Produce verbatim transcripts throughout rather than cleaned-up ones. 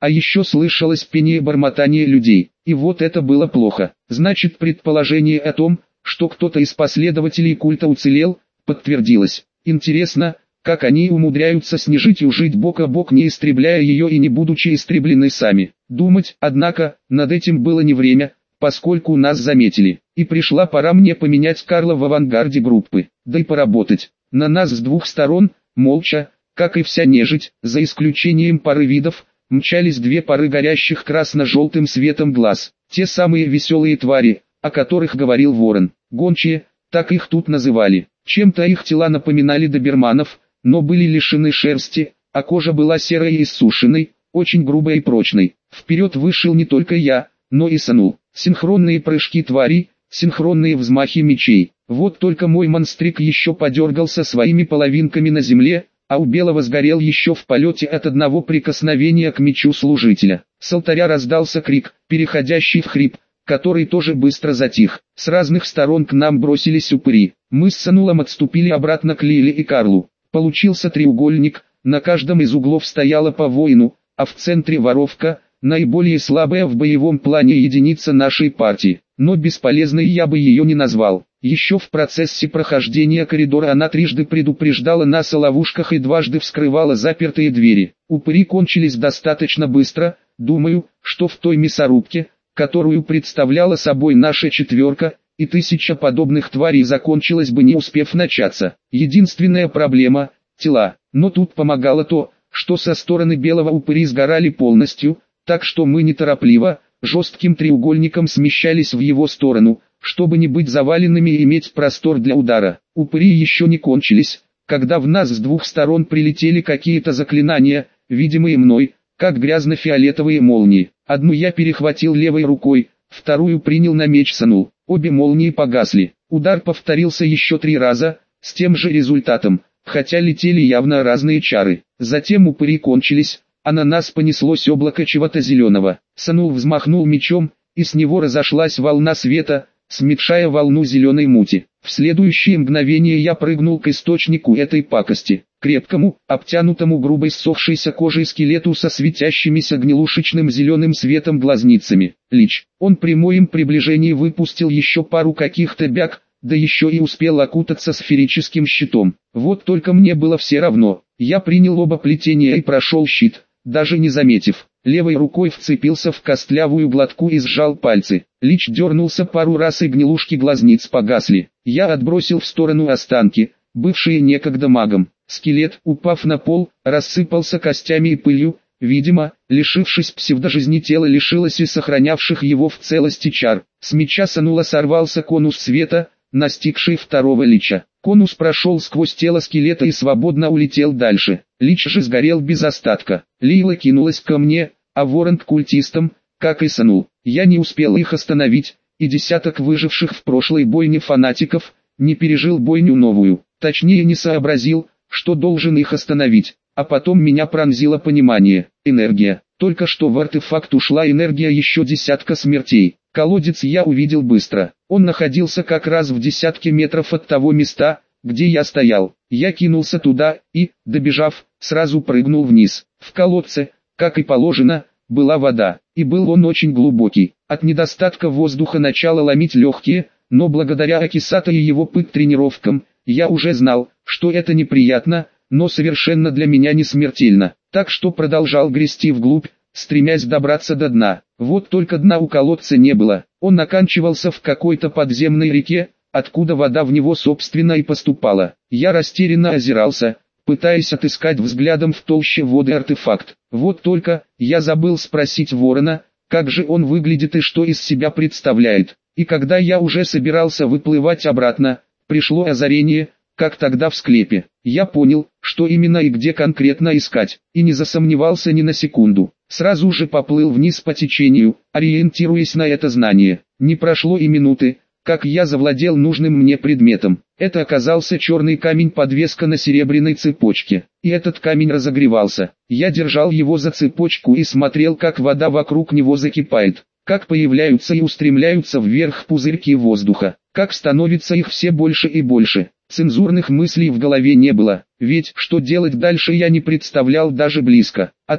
а еще слышалось пение и бормотание людей. И вот это было плохо. Значит, предположение о том, что кто-то из последователей культа уцелел, подтвердилось. Интересно, как они умудряются снижить и жить бок о бок, не истребляя ее и не будучи истреблены сами. Думать, однако, над этим было не время, поскольку нас заметили, и пришла пора мне поменять Карла в авангарде группы, да и поработать. На нас с двух сторон, молча, как и вся нежить, за исключением пары видов, мчались две пары горящих красно-желтым светом глаз, те самые веселые твари, о которых говорил Ворон. Гончие, так их тут называли. Чем-то их тела напоминали доберманов, но были лишены шерсти, а кожа была серой и иссушенной, очень грубой и прочной. Вперед вышел не только я, но и Санул. Синхронные прыжки тварей, синхронные взмахи мечей. Вот только мой монстрик еще подергался своими половинками на земле, а у белого сгорел еще в полете от одного прикосновения к мечу служителя. С алтаря раздался крик, переходящий в хрип, который тоже быстро затих. С разных сторон к нам бросились упыри. Мы с Санулом отступили обратно к Лиле и Карлу. Получился треугольник, на каждом из углов стояло по воину, а в центре воровка, наиболее слабая в боевом плане единица нашей партии. Но бесполезной я бы ее не назвал. Еще в процессе прохождения коридора она трижды предупреждала нас о ловушках и дважды вскрывала запертые двери. Упыри кончились достаточно быстро, думаю, что в той мясорубке, которую представляла собой наша четверка, и тысяча подобных тварей закончилась бы, не успев начаться. Единственная проблема – тела. Но тут помогало то, что со стороны белого упыри сгорали полностью, так что мы неторопливо, жестким треугольником смещались в его сторону, чтобы не быть заваленными и иметь простор для удара. Упыри еще не кончились, когда в нас с двух сторон прилетели какие-то заклинания, видимые мной, как грязно-фиолетовые молнии. Одну я перехватил левой рукой, вторую принял на меч Санул. Обе молнии погасли. Удар повторился еще три раза, с тем же результатом, хотя летели явно разные чары. Затем упыри кончились, а на нас понеслось облако чего-то зеленого. Санул взмахнул мечом, и с него разошлась волна света, смягчая волну зеленой мути. В следующее мгновение я прыгнул к источнику этой пакости, крепкому, обтянутому грубой ссохшейся кожей скелету со светящимися гнилушечным зеленым светом глазницами. Лич. Он при моем приближении выпустил еще пару каких-то бяг, да еще и успел окутаться сферическим щитом. Вот только мне было все равно. Я принял оба плетения и прошел щит, даже не заметив. Левой рукой вцепился в костлявую глотку и сжал пальцы. Лич дернулся пару раз, и гнилушки глазниц погасли. Я отбросил в сторону останки, бывшие некогда магом. Скелет, упав на пол, рассыпался костями и пылью. Видимо, лишившись псевдожизни, тело лишилось и сохранявших его в целости чар. С меча Санула сорвался конус света, настигший второго лича. Конус прошел сквозь тело скелета и свободно улетел дальше. Лич же сгорел без остатка. Лила кинулась ко мне, а Ворон к культистам, как и Санул. Я не успел их остановить, и десяток выживших в прошлой бойне фанатиков не пережил бойню новую. Точнее, не сообразил, что должен их остановить. А потом меня пронзило понимание. Энергия. Только что в артефакт ушла энергия еще десятка смертей. Колодец я увидел быстро. Он находился как раз в десятке метров от того места, где я стоял. Я кинулся туда и, добежав, сразу прыгнул вниз. В колодце, как и положено, была вода, и был он очень глубокий. От недостатка воздуха начало ломить легкие, но благодаря Акисата и его пыт-тренировкам, я уже знал, что это неприятно, но совершенно для меня не смертельно. Так что продолжал грести вглубь, стремясь добраться до дна. Вот только дна у колодца не было. Он оканчивался в какой-то подземной реке, откуда вода в него собственно и поступала. Я растерянно озирался, пытаясь отыскать взглядом в толще воды артефакт. Вот только, я забыл спросить Ворона, как же он выглядит и что из себя представляет. И когда я уже собирался выплывать обратно, пришло озарение, как тогда в склепе. Я понял, что именно и где конкретно искать, и не засомневался ни на секунду. Сразу же поплыл вниз по течению, ориентируясь на это знание. Не прошло и минуты, как я завладел нужным мне предметом. Это оказался черный камень-подвеска на серебряной цепочке. И этот камень разогревался. Я держал его за цепочку и смотрел, как вода вокруг него закипает, как появляются и устремляются вверх пузырьки воздуха, как становится их все больше и больше. Цензурных мыслей в голове не было, ведь что делать дальше я не представлял даже близко. А то,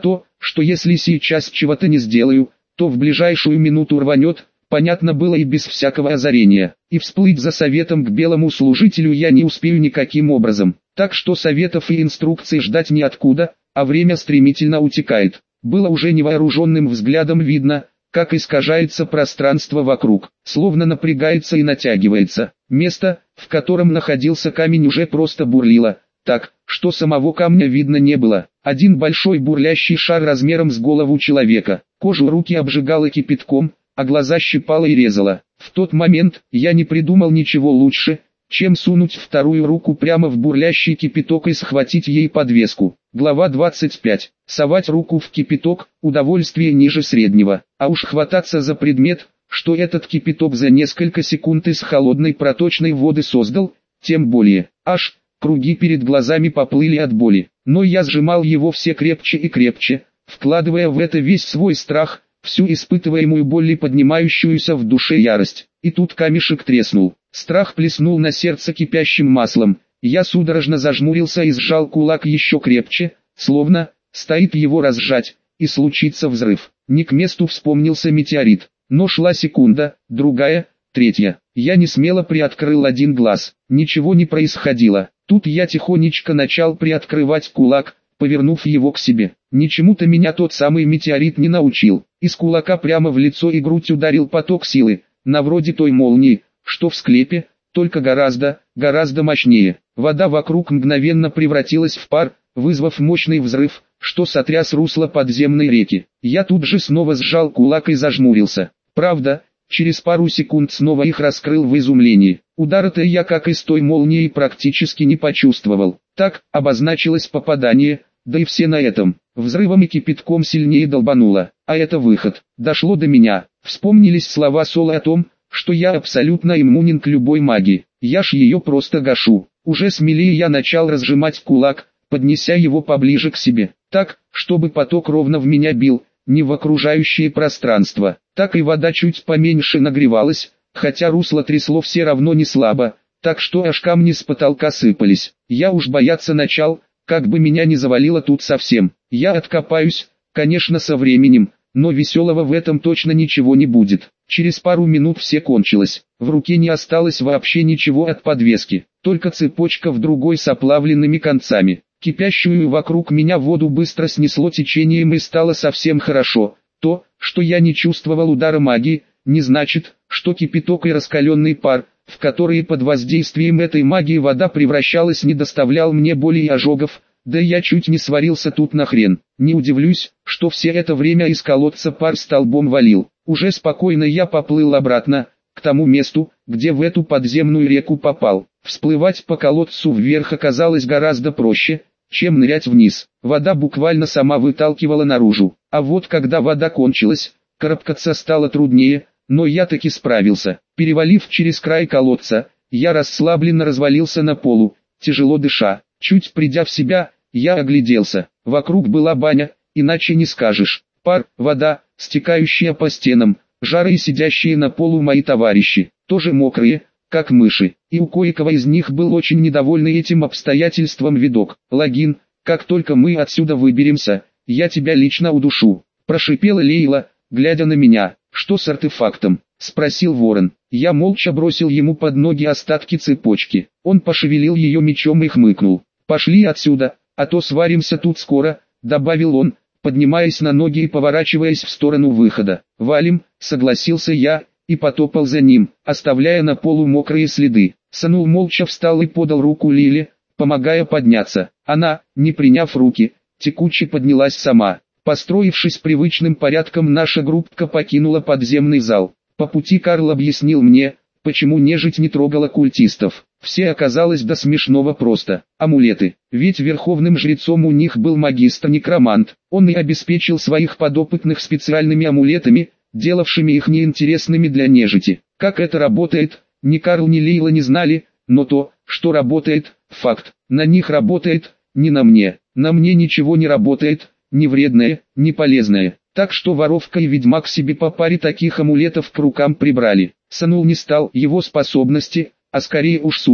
что если сейчас чего-то не сделаю, то в ближайшую минуту рванет, понятно было и без всякого озарения, и всплыть за советом к белому служителю я не успею никаким образом, так что советов и инструкций ждать неоткуда, а время стремительно утекает. Было уже невооруженным взглядом видно, как искажается пространство вокруг, словно напрягается и натягивается. Место, в котором находился камень, уже просто бурлило, так, что самого камня видно не было. Один большой бурлящий шар размером с голову человека, кожу руки обжигало кипятком, а глаза щипало и резало. В тот момент я не придумал ничего лучше, чем сунуть вторую руку прямо в бурлящий кипяток и схватить ей подвеску. Глава двадцать пять. Совать руку в кипяток – удовольствие ниже среднего, а уж хвататься за предмет, что этот кипяток за несколько секунд из холодной проточной воды создал, тем более. Аж круги перед глазами поплыли от боли, но я сжимал его все крепче и крепче, вкладывая в это весь свой страх, всю испытываемую боль и поднимающуюся в душе ярость. И тут камешек треснул. Страх плеснул на сердце кипящим маслом. Я судорожно зажмурился и сжал кулак еще крепче, словно стоит его разжать, и случится взрыв. Не к месту вспомнился метеорит. Но шла секунда, другая, третья. Я не смело приоткрыл один глаз. Ничего не происходило. Тут я тихонечко начал приоткрывать кулак, повернув его к себе. Ничему-то меня тот самый метеорит не научил. Из кулака прямо в лицо и грудь ударил поток силы, на вроде той молнии, что в склепе, только гораздо, гораздо мощнее. Вода вокруг мгновенно превратилась в пар, вызвав мощный взрыв, что сотряс русло подземной реки. Я тут же снова сжал кулак и зажмурился. Правда, через пару секунд снова их раскрыл в изумлении. Удара-то я, как и с той молнией, практически не почувствовал. Так, обозначилось попадание, да и все на этом. Взрывом и кипятком сильнее долбануло. А это выход. Дошло до меня. Вспомнились слова Соло о том, что я абсолютно иммунен к любой магии. Я ж ее просто гашу. Уже смелее я начал разжимать кулак, поднеся его поближе к себе. Так, чтобы поток ровно в меня бил, не в окружающее пространство. Так и вода чуть поменьше нагревалась, хотя русло трясло все равно не слабо, так что аж камни с потолка сыпались. Я уж бояться начал, как бы меня не завалило тут совсем. Я откопаюсь, конечно, со временем, но веселого в этом точно ничего не будет. Через пару минут все кончилось. В руке не осталось вообще ничего от подвески, только цепочка в другой с оплавленными концами. Кипящую вокруг меня воду быстро снесло течением и стало совсем хорошо. То, что я не чувствовал удара магии, не значит, что кипяток и раскаленный пар, в которые под воздействием этой магии вода превращалась, не доставлял мне боли и ожогов, да я чуть не сварился тут нахрен. Не удивлюсь, что все это время из колодца пар столбом валил. Уже спокойно я поплыл обратно, к тому месту, где в эту подземную реку попал. Всплывать по колодцу вверх оказалось гораздо проще, чем нырять вниз. Вода буквально сама выталкивала наружу. А вот когда вода кончилась, карабкаться стало труднее, но я таки справился. Перевалив через край колодца, я расслабленно развалился на полу, тяжело дыша. Чуть придя в себя, я огляделся. Вокруг была баня, иначе не скажешь. Пар, вода, стекающая по стенам, жары и сидящие на полу мои товарищи, тоже мокрые, как мыши. И у кое-кого из них был очень недовольный этим обстоятельством видок. «Логин, как только мы отсюда выберемся, я тебя лично удушу», – прошипела Лейла, глядя на меня. «Что с артефактом?» – спросил Ворон. Я молча бросил ему под ноги остатки цепочки. Он пошевелил ее мечом и хмыкнул. «Пошли отсюда, а то сваримся тут скоро», – добавил он, поднимаясь на ноги и поворачиваясь в сторону выхода. «Валим», – согласился я, и потопал за ним, оставляя на полу мокрые следы. Санул молча встал и подал руку Лиле, помогая подняться. Она, не приняв руки, текуче поднялась сама. Построившись привычным порядком, наша группка покинула подземный зал. По пути Карл объяснил мне, почему нежить не трогала культистов. Все оказалось до смешного просто. Амулеты. Ведь верховным жрецом у них был магистр-некромант. Он и обеспечил своих подопытных специальными амулетами, делавшими их неинтересными для нежити. Как это работает, ни Карл, ни Лейла не знали, но то, что работает, факт. На них работает, не на мне. На мне ничего не работает, ни вредное, ни полезное. Так что воровка и ведьмак себе по паре таких амулетов к рукам прибрали. Санул не стал, его способности, а скорее уж суть,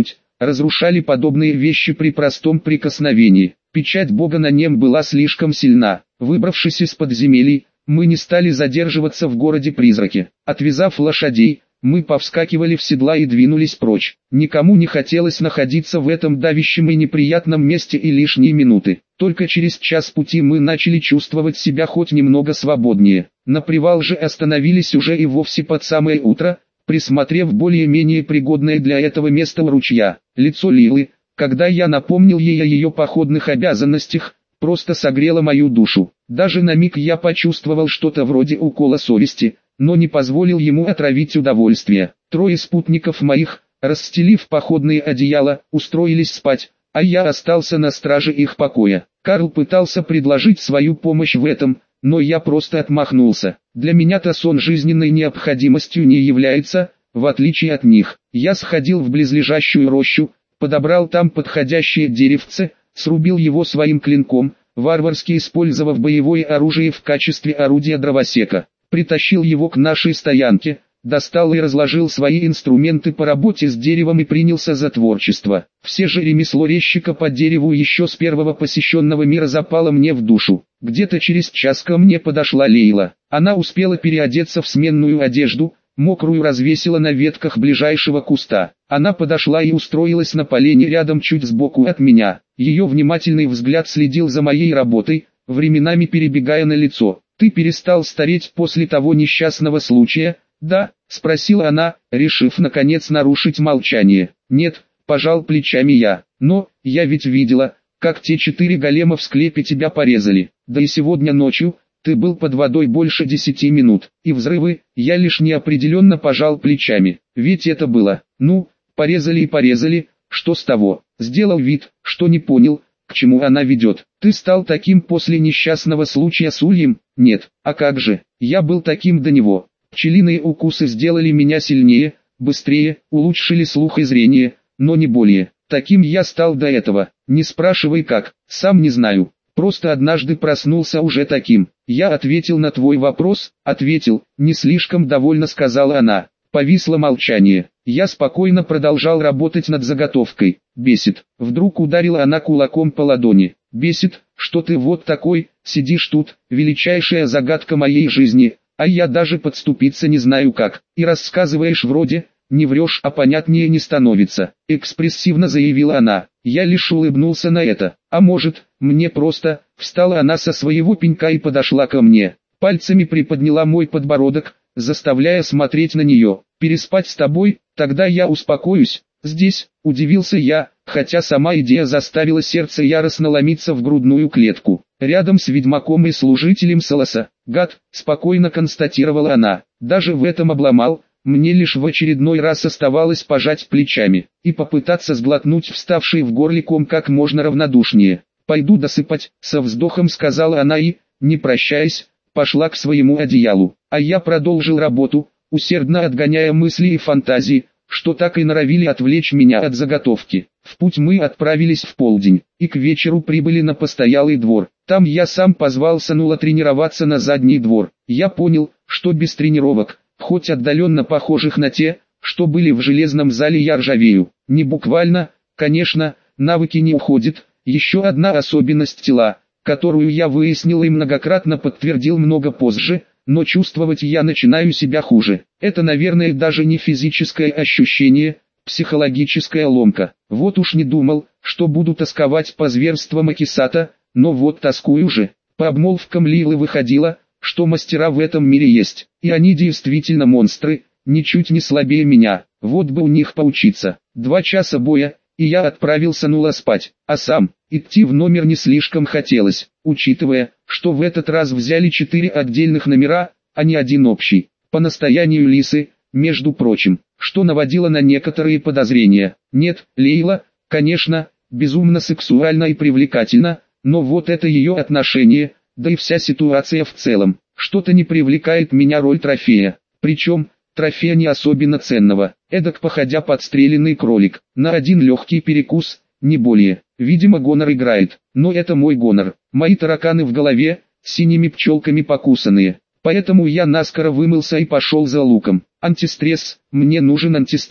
разрушали подобные вещи при простом прикосновении. Печать Бога на нем была слишком сильна. Выбравшись из подземелий, мы не стали задерживаться в городе-призраке. Отвязав лошадей, мы повскакивали в седла и двинулись прочь. Никому не хотелось находиться в этом давящем и неприятном месте и лишние минуты. Только через час пути мы начали чувствовать себя хоть немного свободнее. На привал же остановились уже и вовсе под самое утро, присмотрев более-менее пригодное для этого место у ручья. Лицо Лилы, когда я напомнил ей о ее походных обязанностях, просто согрело мою душу. Даже на миг я почувствовал что-то вроде укола совести, но не позволил ему отравить удовольствие. Трое спутников моих, расстелив походные одеяла, устроились спать, а я остался на страже их покоя. Карл пытался предложить свою помощь в этом, но я просто отмахнулся. Для меня-то сон жизненной необходимостью не является, в отличие от них. Я сходил в близлежащую рощу, подобрал там подходящее деревце, срубил его своим клинком, варварски использовав боевое оружие в качестве орудия дровосека. Притащил его к нашей стоянке, достал и разложил свои инструменты по работе с деревом и принялся за творчество. Все же ремесло резчика по дереву еще с первого посещенного мира запало мне в душу. Где-то через час ко мне подошла Лейла. Она успела переодеться в сменную одежду, мокрую развесила на ветках ближайшего куста. Она подошла и устроилась на полене рядом чуть сбоку от меня. Ее внимательный взгляд следил за моей работой, временами перебегая на лицо. «Ты перестал стареть после того несчастного случая?» «Да», — спросила она, решив наконец нарушить молчание. «Нет», — пожал плечами я. «Но, я ведь видела, как те четыре голема в склепе тебя порезали. Да и сегодня ночью, ты был под водой больше десяти минут. И взрывы, я лишь неопределенно пожал плечами. Ведь это было, ну, порезали и порезали, что с того?» Сделал вид, что не понял, к чему она ведет. «Ты стал таким после несчастного случая с ульем?» «Нет, а как же, я был таким до него. Пчелиные укусы сделали меня сильнее, быстрее, улучшили слух и зрение, но не более. Таким я стал до этого. Не спрашивай как, сам не знаю. Просто однажды проснулся уже таким». «Я ответил на твой вопрос?» «Ответил», не слишком довольно сказала она. Повисло молчание. Я спокойно продолжал работать над заготовкой. «Бесит». Вдруг ударила она кулаком по ладони. «Бесит, что ты вот такой, сидишь тут, величайшая загадка моей жизни, а я даже подступиться не знаю как, и рассказываешь вроде, не врешь, а понятнее не становится», экспрессивно заявила она. Я лишь улыбнулся на это. «А может, мне просто...» Встала она со своего пенька и подошла ко мне. Пальцами приподняла мой подбородок, заставляя смотреть на нее. «Переспать с тобой, тогда я успокоюсь». «Здесь», — удивился я, хотя сама идея заставила сердце яростно ломиться в грудную клетку. «Рядом с ведьмаком и служителем Солоса, гад», — спокойно констатировала она. «Даже в этом обломал». Мне лишь в очередной раз оставалось пожать плечами и попытаться сглотнуть вставший в горле ком как можно равнодушнее. «Пойду досыпать», — со вздохом сказала она и, не прощаясь, пошла к своему одеялу. А я продолжил работу, усердно отгоняя мысли и фантазии, что так и норовили отвлечь меня от заготовки. В путь мы отправились в полдень, и к вечеру прибыли на постоялый двор. Там я сам позвал Санула тренироваться на задний двор. Я понял, что без тренировок, хоть отдаленно похожих на те, что были в железном зале, я ржавею. Не буквально, конечно, навыки не уходят. Еще одна особенность тела, которую я выяснил и многократно подтвердил много позже, но чувствовать я начинаю себя хуже. Это, наверное, даже не физическое ощущение, психологическая ломка. Вот уж не думал, что буду тосковать по зверствам Акисата, но вот тоскую же. По обмолвкам Лилы выходило, что мастера в этом мире есть, и они действительно монстры, ничуть не слабее меня. Вот бы у них поучиться. Два часа боя, и я отправился Нула спать, а сам, идти в номер не слишком хотелось, учитывая, что в этот раз взяли четыре отдельных номера, а не один общий, по настоянию Лисы, между прочим, что наводило на некоторые подозрения. Нет, Лейла, конечно, безумно сексуальна и привлекательна, но вот это ее отношение, да и вся ситуация в целом, что-то не привлекает меня роль трофея, причем, трофея не особенно ценного, эдак походя подстреленный кролик, на один легкий перекус, не более. Видимо, гонор играет, но это мой гонор, мои тараканы в голове, синими пчелками покусанные, поэтому я наскоро вымылся и пошел за луком. Антистресс, мне нужен антистресс.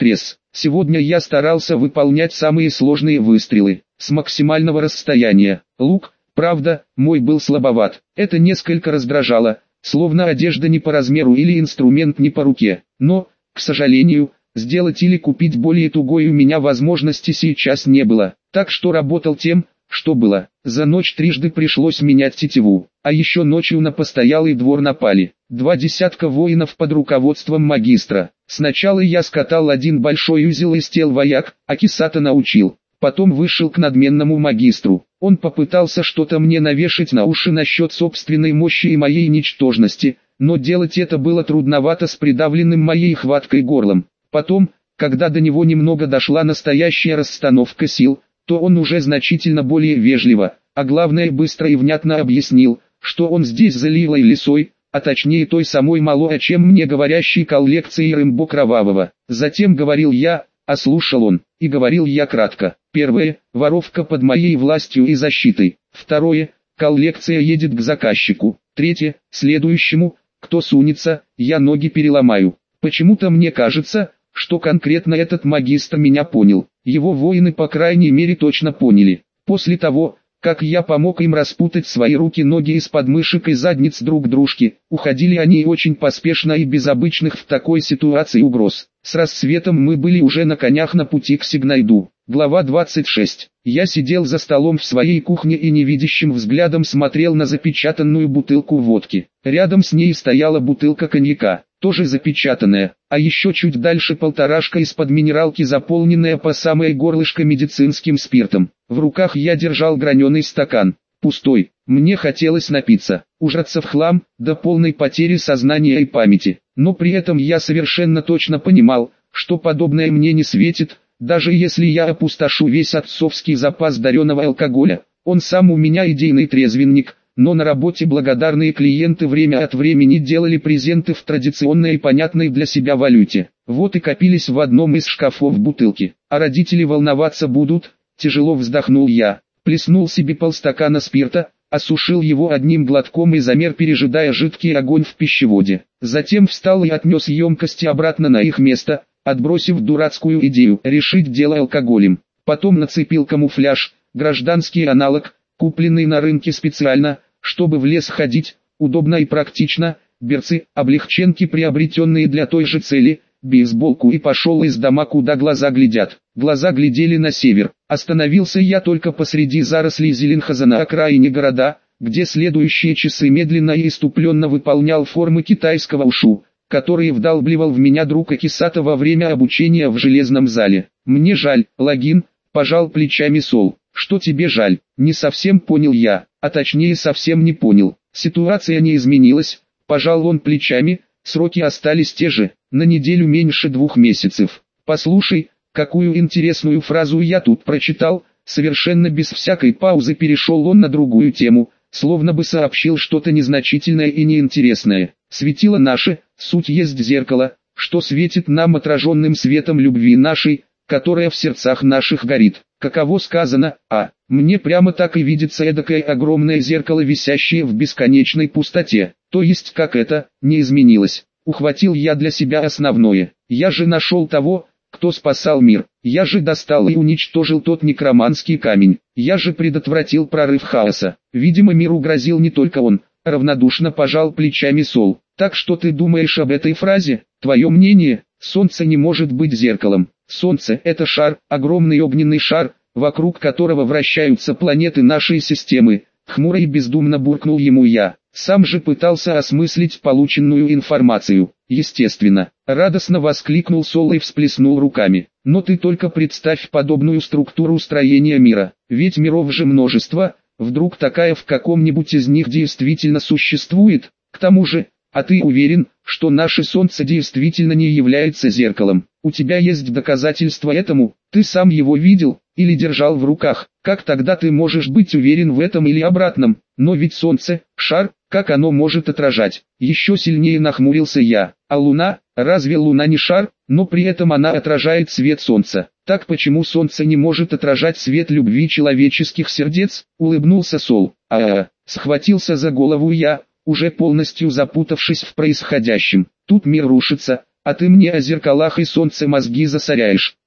Сегодня я старался выполнять самые сложные выстрелы, с максимального расстояния. Лук, правда, мой был слабоват. Это несколько раздражало, словно одежда не по размеру или инструмент не по руке. Но, к сожалению, сделать или купить более тугой у меня возможности сейчас не было. Так что работал тем, что было. За ночь трижды пришлось менять тетиву, а еще ночью на постоялый двор напали два десятка воинов под руководством магистра. Сначала я скатал один большой узел из тел вояк, а Кисата научил. Потом вышел к надменному магистру. Он попытался что-то мне навешать на уши насчет собственной мощи и моей ничтожности, но делать это было трудновато с придавленным моей хваткой горлом. Потом, когда до него немного дошла настоящая расстановка сил, то он уже значительно более вежливо, а главное быстро и внятно объяснил, что он здесь за Лилой Лисой, а точнее той самой мало о чем мне говорящей коллекцией Рэмбо Кровавого. Затем говорил я, а слушал он, и говорил я кратко. Первое, воровка под моей властью и защитой. Второе, коллекция едет к заказчику. Третье, следующему, кто сунется, я ноги переломаю. Почему-то мне кажется, что конкретно этот магистр меня понял. Его воины по крайней мере точно поняли. После того, как я помог им распутать свои руки-ноги из подмышек и задниц друг дружки, уходили они очень поспешно и без обычных в такой ситуации угроз. С рассветом мы были уже на конях на пути к Сигнайду. Глава двадцать шесть. Я сидел за столом в своей кухне и невидящим взглядом смотрел на запечатанную бутылку водки. Рядом с ней стояла бутылка коньяка, тоже запечатанная, а еще чуть дальше полторашка из-под минералки, заполненная по самое горлышко медицинским спиртом. В руках я держал граненый стакан, пустой. Мне хотелось напиться, ужраться в хлам, до полной потери сознания и памяти. Но при этом я совершенно точно понимал, что подобное мне не светит, даже если я опустошу весь отцовский запас дареного алкоголя. Он сам у меня идейный трезвенник, но на работе благодарные клиенты время от времени делали презенты в традиционной и понятной для себя валюте. Вот и копились в одном из шкафов бутылки. А родители волноваться будут, тяжело вздохнул я. Плеснул себе полстакана спирта, осушил его одним глотком и замер, пережидая жидкий огонь в пищеводе. Затем встал и отнес емкости обратно на их место, отбросив дурацкую идею решить дело алкоголем. Потом нацепил камуфляж, гражданский аналог, купленный на рынке специально, чтобы в лес ходить, удобно и практично, берцы, облегченки, приобретенные для той же цели, бейсболку, и пошел из дома, куда глаза глядят. Глаза глядели на север. Остановился я только посреди зарослей зеленхоза на окраине города, где следующие часы медленно и иступленно выполнял формы китайского ушу, которые вдалбливал в меня друг Акисата во время обучения в железном зале. «Мне жаль, Логин», — пожал плечами Сол. «Что тебе жаль?» Не совсем понял я, а точнее совсем не понял. Ситуация не изменилась, пожал он плечами, сроки остались те же, на неделю меньше двух месяцев. «Послушай, какую интересную фразу я тут прочитал», совершенно без всякой паузы перешел он на другую тему, словно бы сообщил что-то незначительное и неинтересное. «Светило наше, суть есть зеркало, что светит нам отраженным светом любви нашей, которая в сердцах наших горит». Каково сказано, а, мне прямо так и видится эдакое огромное зеркало, висящее в бесконечной пустоте. То есть как это, не изменилось. Ухватил я для себя основное. Я же нашел того, кто спасал мир. Я же достал и уничтожил тот некроманский камень. Я же предотвратил прорыв хаоса. Видимо, миру грозил не только он. Равнодушно пожал плечами Сол. Так что ты думаешь об этой фразе? Твое мнение? Солнце не может быть зеркалом. Солнце – это шар, огромный огненный шар, вокруг которого вращаются планеты нашей системы. Хмуро и бездумно буркнул ему я. Сам же пытался осмыслить полученную информацию. Естественно, радостно воскликнул Сол и всплеснул руками. Но ты только представь подобную структуру строения мира. Ведь миров же множество, вдруг такая в каком-нибудь из них действительно существует. К тому же, а ты уверен, что наше Солнце действительно не является зеркалом? У тебя есть доказательства этому? Ты сам его видел или держал в руках? Как тогда ты можешь быть уверен в этом или обратном? Но ведь Солнце – шар, как оно может отражать? Еще сильнее нахмурился я. А Луна? Разве Луна не шар? Но при этом она отражает свет Солнца. Так почему Солнце не может отражать свет любви человеческих сердец? Улыбнулся Сол. А-а-а, схватился за голову я, уже полностью запутавшись в происходящем. Тут мир рушится, а ты мне о зеркалах и солнце мозги засоряешь.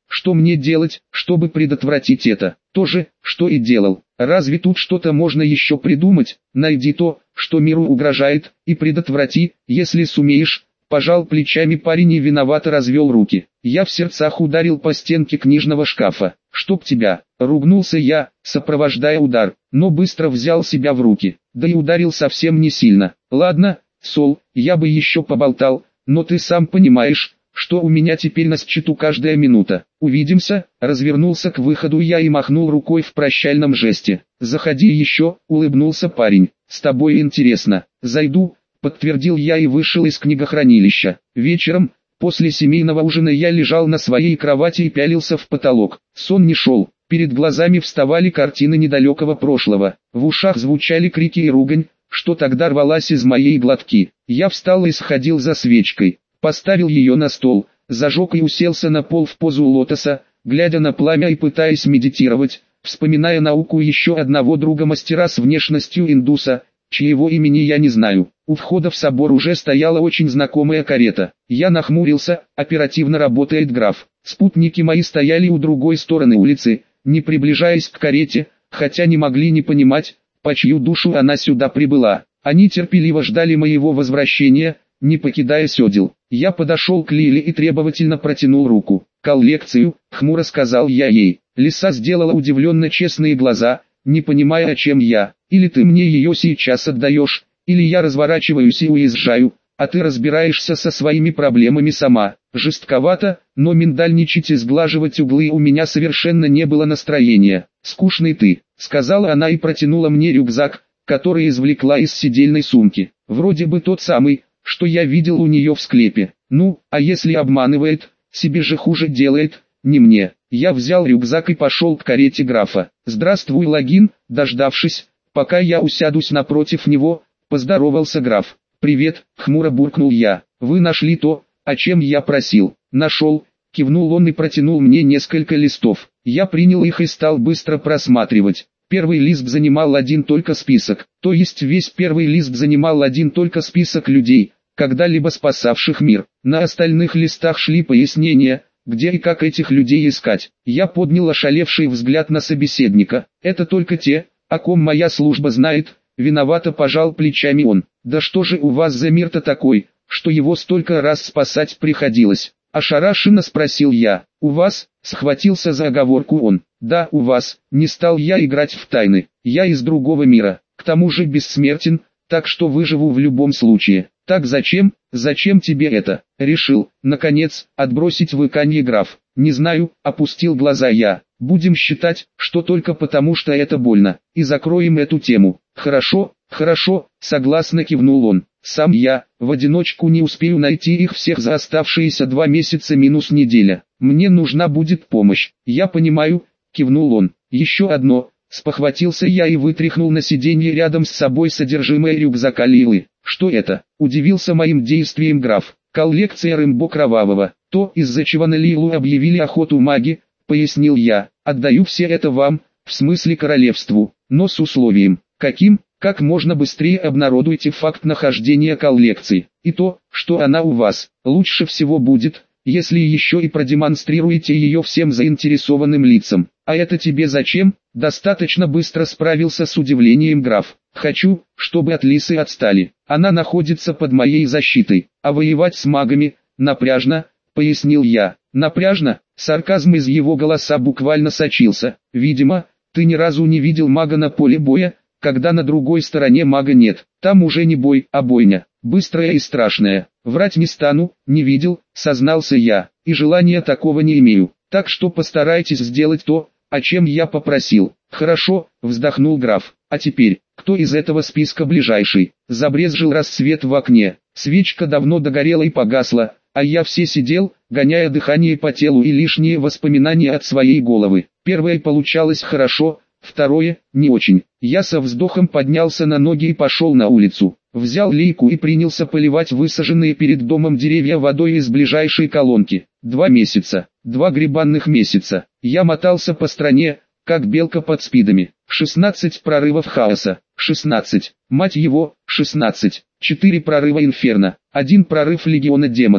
Что мне делать, чтобы предотвратить это? То же, что и делал. Разве тут что-то можно еще придумать? Найди то, что миру угрожает, и предотврати, если сумеешь. Пожал плечами парень и виновато развел руки. Я в сердцах ударил по стенке книжного шкафа. «Чтоб тебя!» — ругнулся я, сопровождая удар, но быстро взял себя в руки. Да и ударил совсем не сильно. «Ладно, Сол, я бы еще поболтал, но ты сам понимаешь, что у меня теперь на счету каждая минута. Увидимся!» Развернулся к выходу я и махнул рукой в прощальном жесте. «Заходи еще!» — улыбнулся парень. «С тобой интересно. Зайду!» — подтвердил я и вышел из книгохранилища. Вечером, после семейного ужина, я лежал на своей кровати и пялился в потолок. Сон не шел. Перед глазами вставали картины недалекого прошлого. В ушах звучали крики и ругань, что тогда рвалась из моей глотки. Я встал и сходил за свечкой. Поставил ее на стол, зажег и уселся на пол в позу лотоса, глядя на пламя и пытаясь медитировать, вспоминая науку еще одного друга-мастера с внешностью индуса, чьего имени я не знаю. У входа в собор уже стояла очень знакомая карета. Я нахмурился, оперативно работает граф. Спутники мои стояли у другой стороны улицы, не приближаясь к карете, хотя не могли не понимать, по чью душу она сюда прибыла. Они терпеливо ждали моего возвращения, не покидая седел. Я подошел к Лиле и требовательно протянул руку. «Коллекцию», — хмуро сказал я ей. Лиса сделала удивленно честные глаза, не понимая, о чем я. «Или ты мне ее сейчас отдаешь, или я разворачиваюсь и уезжаю, а ты разбираешься со своими проблемами сама». Жестковато, но миндальничать и сглаживать углы у меня совершенно не было настроения. «Скучный ты», — сказала она и протянула мне рюкзак, который извлекла из сидельной сумки. Вроде бы тот самый, что я видел у нее в склепе. Ну, а если обманывает, себе же хуже делает, не мне. Я взял рюкзак и пошел к карете графа. «Здравствуй, Логин», дождавшись, пока я усядусь напротив него, поздоровался граф. «Привет», хмуро буркнул я. «Вы нашли то, о чем я просил?» «Нашел», кивнул он и протянул мне несколько листов. Я принял их и стал быстро просматривать. Первый лист занимал один только список, то есть весь первый лист занимал один только список людей, когда-либо спасавших мир. На остальных листах шли пояснения, где и как этих людей искать. Я поднял ошалевший взгляд на собеседника. «Это только те, о ком моя служба знает», виновато пожал плечами он. «Да что же у вас за мир-то такой, что его столько раз спасать приходилось?» Ошарашенно спросил я. «У вас?» — схватился за оговорку он. «Да, у вас». Не стал я играть в тайны. Я из другого мира, к тому же бессмертен, так что выживу в любом случае. «Так зачем, зачем тебе это?» Решил, наконец, отбросить выканье граф. «Не знаю», опустил глаза я. «Будем считать, что только потому, что это больно, и закроем эту тему». «Хорошо, хорошо», согласно кивнул он. «Сам я, в одиночку не успею найти их всех за оставшиеся два месяца минус неделя. Мне нужна будет помощь». «Я понимаю», кивнул он. «Еще одно». Спохватился я и вытряхнул на сиденье рядом с собой содержимое рюкзака Лилы. «Что это?» – удивился моим действием граф. «Коллекция Рэмбо Кровавого. То, из-за чего на Лилу объявили охоту маги», – пояснил я. «Отдаю все это вам, в смысле королевству, но с условием». «Каким?» «Как можно быстрее обнародуйте факт нахождения коллекции. И то, что она у вас, лучше всего будет, если еще и продемонстрируете ее всем заинтересованным лицам». «А это тебе зачем?» Достаточно быстро справился с удивлением граф. «Хочу, чтобы от Лисы отстали. Она находится под моей защитой, а воевать с магами напряжно», пояснил я. «Напряжно?» Сарказм из его голоса буквально сочился. «Видимо, ты ни разу не видел мага на поле боя, когда на другой стороне мага нет. Там уже не бой, а бойня, быстрая и страшная». «Врать не стану, не видел», сознался я, «и желания такого не имею. Так что постарайтесь сделать то, о чем я попросил». «Хорошо», вздохнул граф. «А теперь, кто из этого списка ближайший?» Забрезжил рассвет в окне. Свечка давно догорела и погасла, а я все сидел, гоняя дыхание по телу и лишние воспоминания от своей головы. Первое получалось хорошо, второе – не очень. Я со вздохом поднялся на ноги и пошел на улицу. Взял лейку и принялся поливать высаженные перед домом деревья водой из ближайшей колонки. Два месяца, два грибанных месяца. Я мотался по стране, как белка под спидами. шестнадцать прорывов хаоса, шестнадцать, мать его, шестнадцать, четыре прорыва инферно, один прорыв легиона демонов,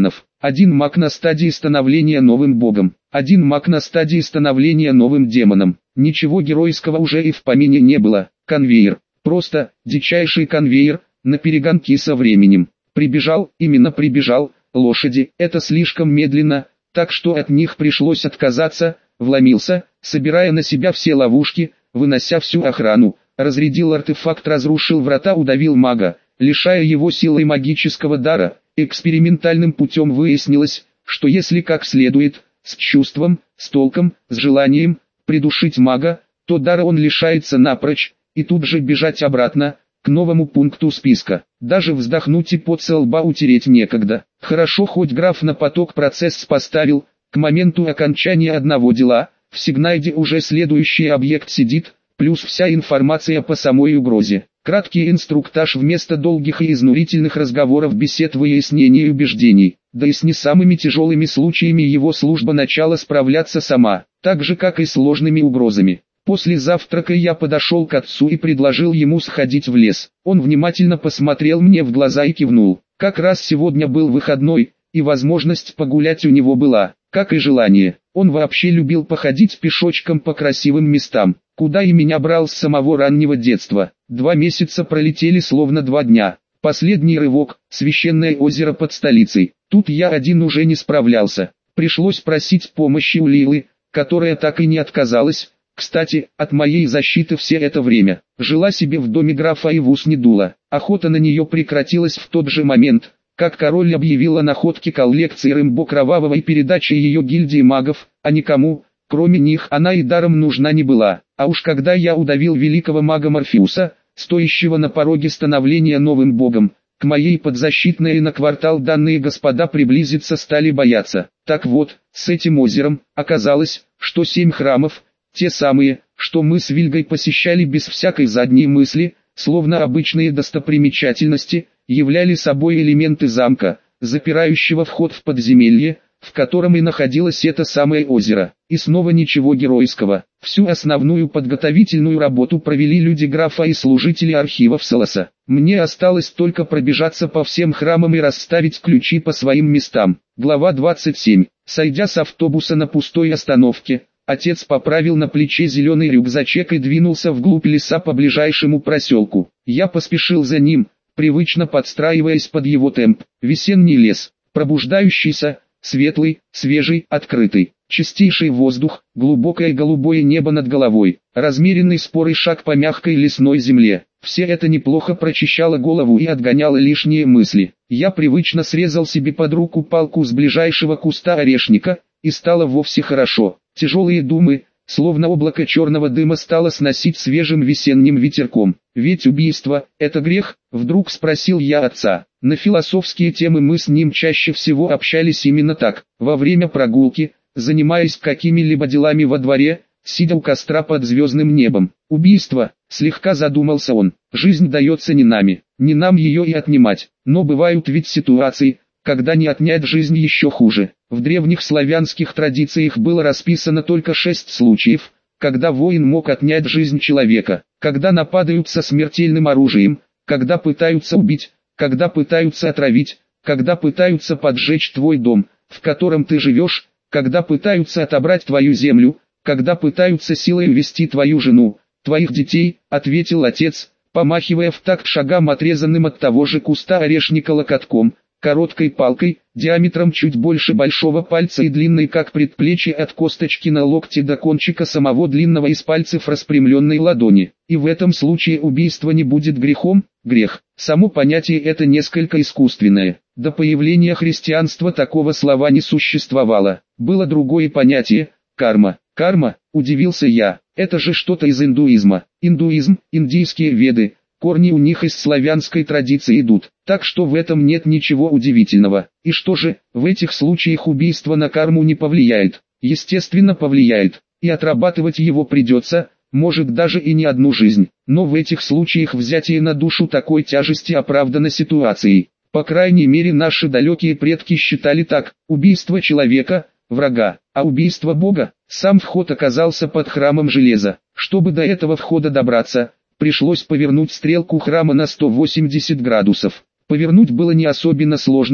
один маг на стадии становления новым богом, один маг на стадии становления новым демоном. Ничего геройского уже и в помине не было. Конвейер, просто дичайший конвейер, на перегонки со временем. Прибежал, именно прибежал, лошади, это слишком медленно, так что от них пришлось отказаться, вломился, собирая на себя все ловушки, вынося всю охрану, разрядил артефакт, разрушил врата, удавил мага, лишая его силой магического дара. Экспериментальным путем выяснилось, что если как следует, с чувством, с толком, с желанием, придушить мага, то дара он лишается напрочь, и тут же бежать обратно, к новому пункту списка. Даже вздохнуть и пот со лба утереть некогда. Хорошо хоть граф на поток процесс поставил, к моменту окончания одного дела, в Сигнайде уже следующий объект сидит, плюс вся информация по самой угрозе. Краткий инструктаж вместо долгих и изнурительных разговоров, бесед, выяснений и убеждений. Да и с не самыми тяжелыми случаями его служба начала справляться сама, так же как и с сложными угрозами. После завтрака я подошел к отцу и предложил ему сходить в лес. Он внимательно посмотрел мне в глаза и кивнул. Как раз сегодня был выходной, и возможность погулять у него была, как и желание. Он вообще любил походить пешочком по красивым местам, куда и меня брал с самого раннего детства. Два месяца пролетели словно два дня. Последний рывок, священное озеро под столицей. Тут я один уже не справлялся. Пришлось просить помощи у Лилы, которая так и не отказалась, кстати, от моей защиты все это время. Жила себе в доме графа и в ус не дула. Охота на нее прекратилась в тот же момент, как король объявил о находке коллекции Рэмбо Кровавого и передаче ее гильдии магов, а никому, кроме них, она и даром нужна не была. А уж когда я удавил великого мага Морфеуса, стоящего на пороге становления новым богом, к моей подзащитной на квартал данные господа приблизиться стали бояться. Так вот, с этим озером, оказалось, что семь храмов, те самые, что мы с Вильгой посещали без всякой задней мысли, словно обычные достопримечательности, являли собой элементы замка, запирающего вход в подземелье, в котором и находилось это самое озеро. И снова ничего геройского. Всю основную подготовительную работу провели люди графа и служители архивов Солоса. Мне осталось только пробежаться по всем храмам и расставить ключи по своим местам. Глава двадцать семь. Сойдя с автобуса на пустой остановке, отец поправил на плече зеленый рюкзачек и двинулся вглубь леса по ближайшему проселку. Я поспешил за ним, привычно подстраиваясь под его темп. Весенний лес, пробуждающийся, светлый, свежий, открытый, чистейший воздух, глубокое голубое небо над головой, размеренный спорый шаг по мягкой лесной земле. Все это неплохо прочищало голову и отгоняло лишние мысли. Я привычно срезал себе под руку палку с ближайшего куста орешника, и стало вовсе хорошо. Тяжелые думы, словно облако черного дыма, стало сносить свежим весенним ветерком. «Ведь убийство – это грех?» – вдруг спросил я отца. На философские темы мы с ним чаще всего общались именно так, во время прогулки, занимаясь какими-либо делами во дворе, сидя у костра под звездным небом. «Убийство», – слегка задумался он, – «жизнь дается не нами, не нам ее и отнимать, но бывают ведь ситуации, когда не отнять жизнь еще хуже». В древних славянских традициях было расписано только шесть случаев, когда воин мог отнять жизнь человека: когда нападают со смертельным оружием, когда пытаются убить, когда пытаются отравить, когда пытаются поджечь твой дом, в котором ты живешь, когда пытаются отобрать твою землю, когда пытаются силой увести твою жену, твоих детей, ответил отец, помахивая в такт шагам отрезанным от того же куста орешника локотком, короткой палкой, диаметром чуть больше большого пальца и длинной как предплечье от косточки на локте до кончика самого длинного из пальцев распрямленной ладони. И в этом случае убийство не будет грехом? Грех. Само понятие это несколько искусственное. До появления христианства такого слова не существовало. Было другое понятие – карма. Карма, удивился я, это же что-то из индуизма. Индуизм, индийские веды. Корни у них из славянской традиции идут, так что в этом нет ничего удивительного. И что же, в этих случаях убийство на карму не повлияет? Естественно повлияет, и отрабатывать его придется, может даже и не одну жизнь. Но в этих случаях взятие на душу такой тяжести оправдано ситуацией. По крайней мере наши далекие предки считали так: убийство человека – врага, а убийство Бога – сам вход оказался под храмом железа. Чтобы до этого входа добраться, пришлось повернуть стрелку храма на сто восемьдесят градусов. Повернуть было не особенно сложно,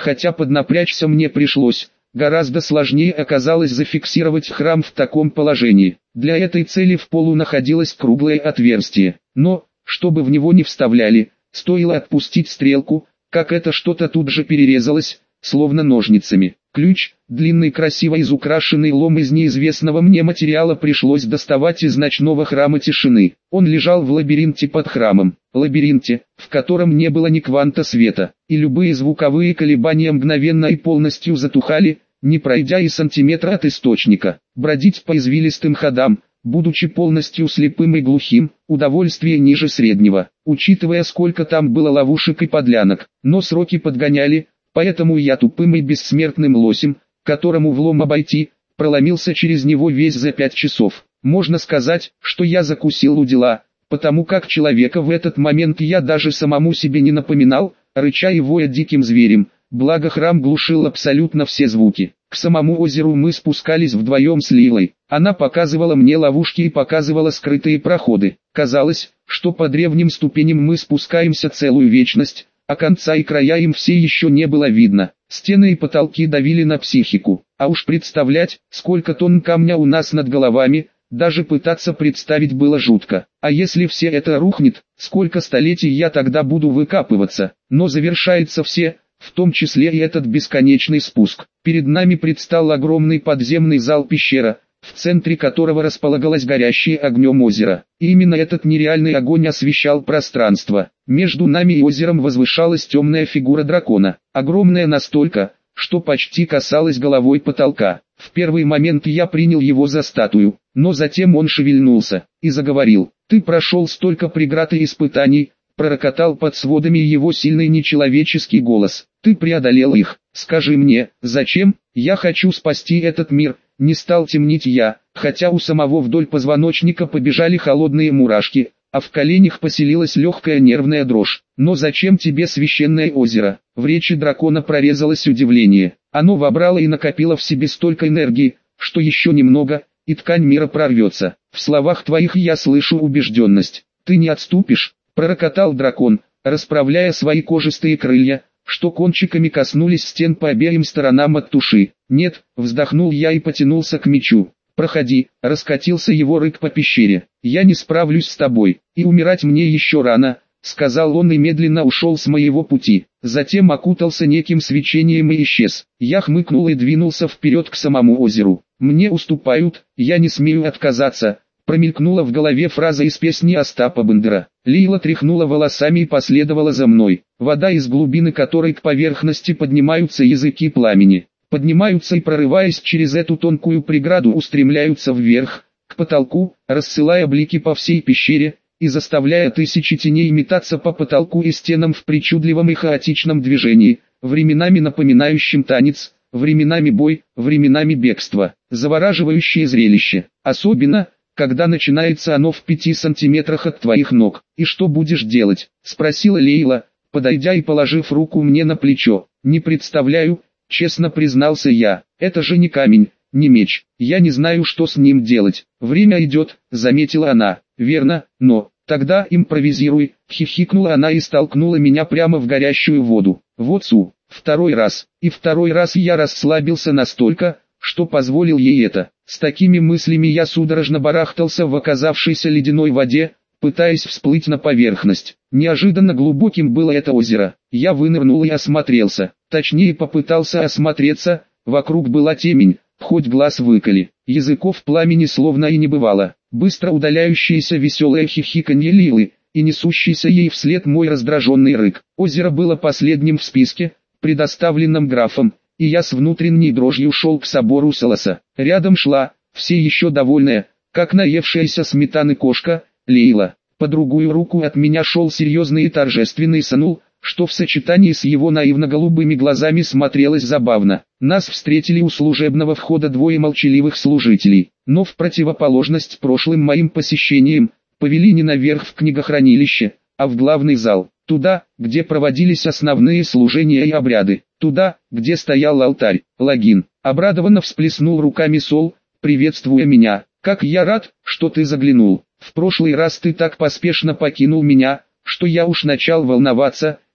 хотя поднапрячься мне пришлось. Гораздо сложнее оказалось зафиксировать храм в таком положении. Для этой цели в полу находилось круглое отверстие, но, чтобы в него не вставляли, стоило отпустить стрелку, как это что-то тут же перерезалось, словно ножницами. Ключ, длинный красиво изукрашенный лом из неизвестного мне материала, пришлось доставать из ночного храма тишины. Он лежал в лабиринте под храмом. Лабиринте, в котором не было ни кванта света, и любые звуковые колебания мгновенно и полностью затухали, не пройдя и сантиметра от источника. Бродить по извилистым ходам, будучи полностью слепым и глухим, удовольствие ниже среднего, учитывая сколько там было ловушек и подлянок. Но сроки подгоняли, поэтому я тупым и бессмертным лосем, которому влом обойти, проломился через него весь за пять часов. Можно сказать, что я закусил у дела, потому как человека в этот момент я даже самому себе не напоминал, рыча и воя диким зверем, благо храм глушил абсолютно все звуки. К самому озеру мы спускались вдвоем с Лилой. Она показывала мне ловушки и показывала скрытые проходы. Казалось, что по древним ступеням мы спускаемся целую вечность, а конца и края им все еще не было видно. Стены и потолки давили на психику. А уж представлять, сколько тонн камня у нас над головами, даже пытаться представить было жутко. А если все это рухнет, сколько столетий я тогда буду выкапываться? Но завершается все, в том числе и этот бесконечный спуск. Перед нами предстал огромный подземный зал-пещера, в центре которого располагалось горящее огнем озеро. И именно этот нереальный огонь освещал пространство. Между нами и озером возвышалась темная фигура дракона, огромная настолько, что почти касалась головой потолка. В первый момент я принял его за статую, но затем он шевельнулся и заговорил. «Ты прошел столько преград и испытаний», — пророкотал под сводами его сильный нечеловеческий голос. «Ты преодолел их. Скажи мне, зачем? Я хочу спасти этот мир». Не стал темнить я, хотя у самого вдоль позвоночника побежали холодные мурашки, а в коленях поселилась легкая нервная дрожь. «Но зачем тебе священное озеро?» В речи дракона прорезалось удивление. Оно вобрало и накопило в себе столько энергии, что еще немного, и ткань мира прорвется. «В словах твоих я слышу убежденность. Ты не отступишь?» — пророкотал дракон, расправляя свои кожистые крылья, что кончиками коснулись стен по обеим сторонам от туши. «Нет», — вздохнул я и потянулся к мечу. «Проходи», — раскатился его рык по пещере. «Я не справлюсь с тобой, и умирать мне еще рано», — сказал он и медленно ушел с моего пути. Затем окутался неким свечением и исчез. Я хмыкнул и двинулся вперед к самому озеру. «Мне уступают, я не смею отказаться», — промелькнула в голове фраза из песни Остапа Бендера. Лейла тряхнула волосами и последовала за мной. Вода, из глубины которой к поверхности поднимаются языки пламени, поднимаются и, прорываясь через эту тонкую преграду, устремляются вверх, к потолку, рассылая блики по всей пещере, и заставляя тысячи теней метаться по потолку и стенам в причудливом и хаотичном движении, временами напоминающим танец, временами бой, временами бегство. Завораживающее зрелище, особенно, когда начинается оно в пяти сантиметрах от твоих ног. «И что будешь делать?» — спросила Лейла, подойдя и положив руку мне на плечо. «Не представляю», — честно признался я. «Это же не камень, не меч. Я не знаю, что с ним делать. Время идет», — заметила она. «Верно, но...» «Тогда импровизируй», — хихикнула она и столкнула меня прямо в горящую воду. Вот су. Второй раз. И второй раз я расслабился настолько, что позволил ей это. С такими мыслями я судорожно барахтался в оказавшейся ледяной воде, пытаясь всплыть на поверхность. Неожиданно глубоким было это озеро. Я вынырнул и осмотрелся. Точнее, попытался осмотреться. Вокруг была темень, хоть глаз выколи. Языков пламени словно и не бывало. Быстро удаляющееся веселое хихиканье Лилы, и несущийся ей вслед мой раздраженный рык. Озеро было последним в списке, предоставленном графом, и я с внутренней дрожью шел к собору Саласа. Рядом шла, все еще довольная, как наевшаяся сметаны кошка, Лейла. По другую руку от меня шел серьезный и торжественный Санул, что в сочетании с его наивно-голубыми глазами смотрелось забавно. Нас встретили у служебного входа двое молчаливых служителей, но в противоположность прошлым моим посещениям, повели не наверх в книгохранилище, а в главный зал, туда, где проводились основные служения и обряды, туда, где стоял алтарь. Логин обрадованно всплеснул руками Сол, приветствуя меня. «Как я рад, что ты заглянул. В прошлый раз ты так поспешно покинул меня, что я уж начал волноваться»,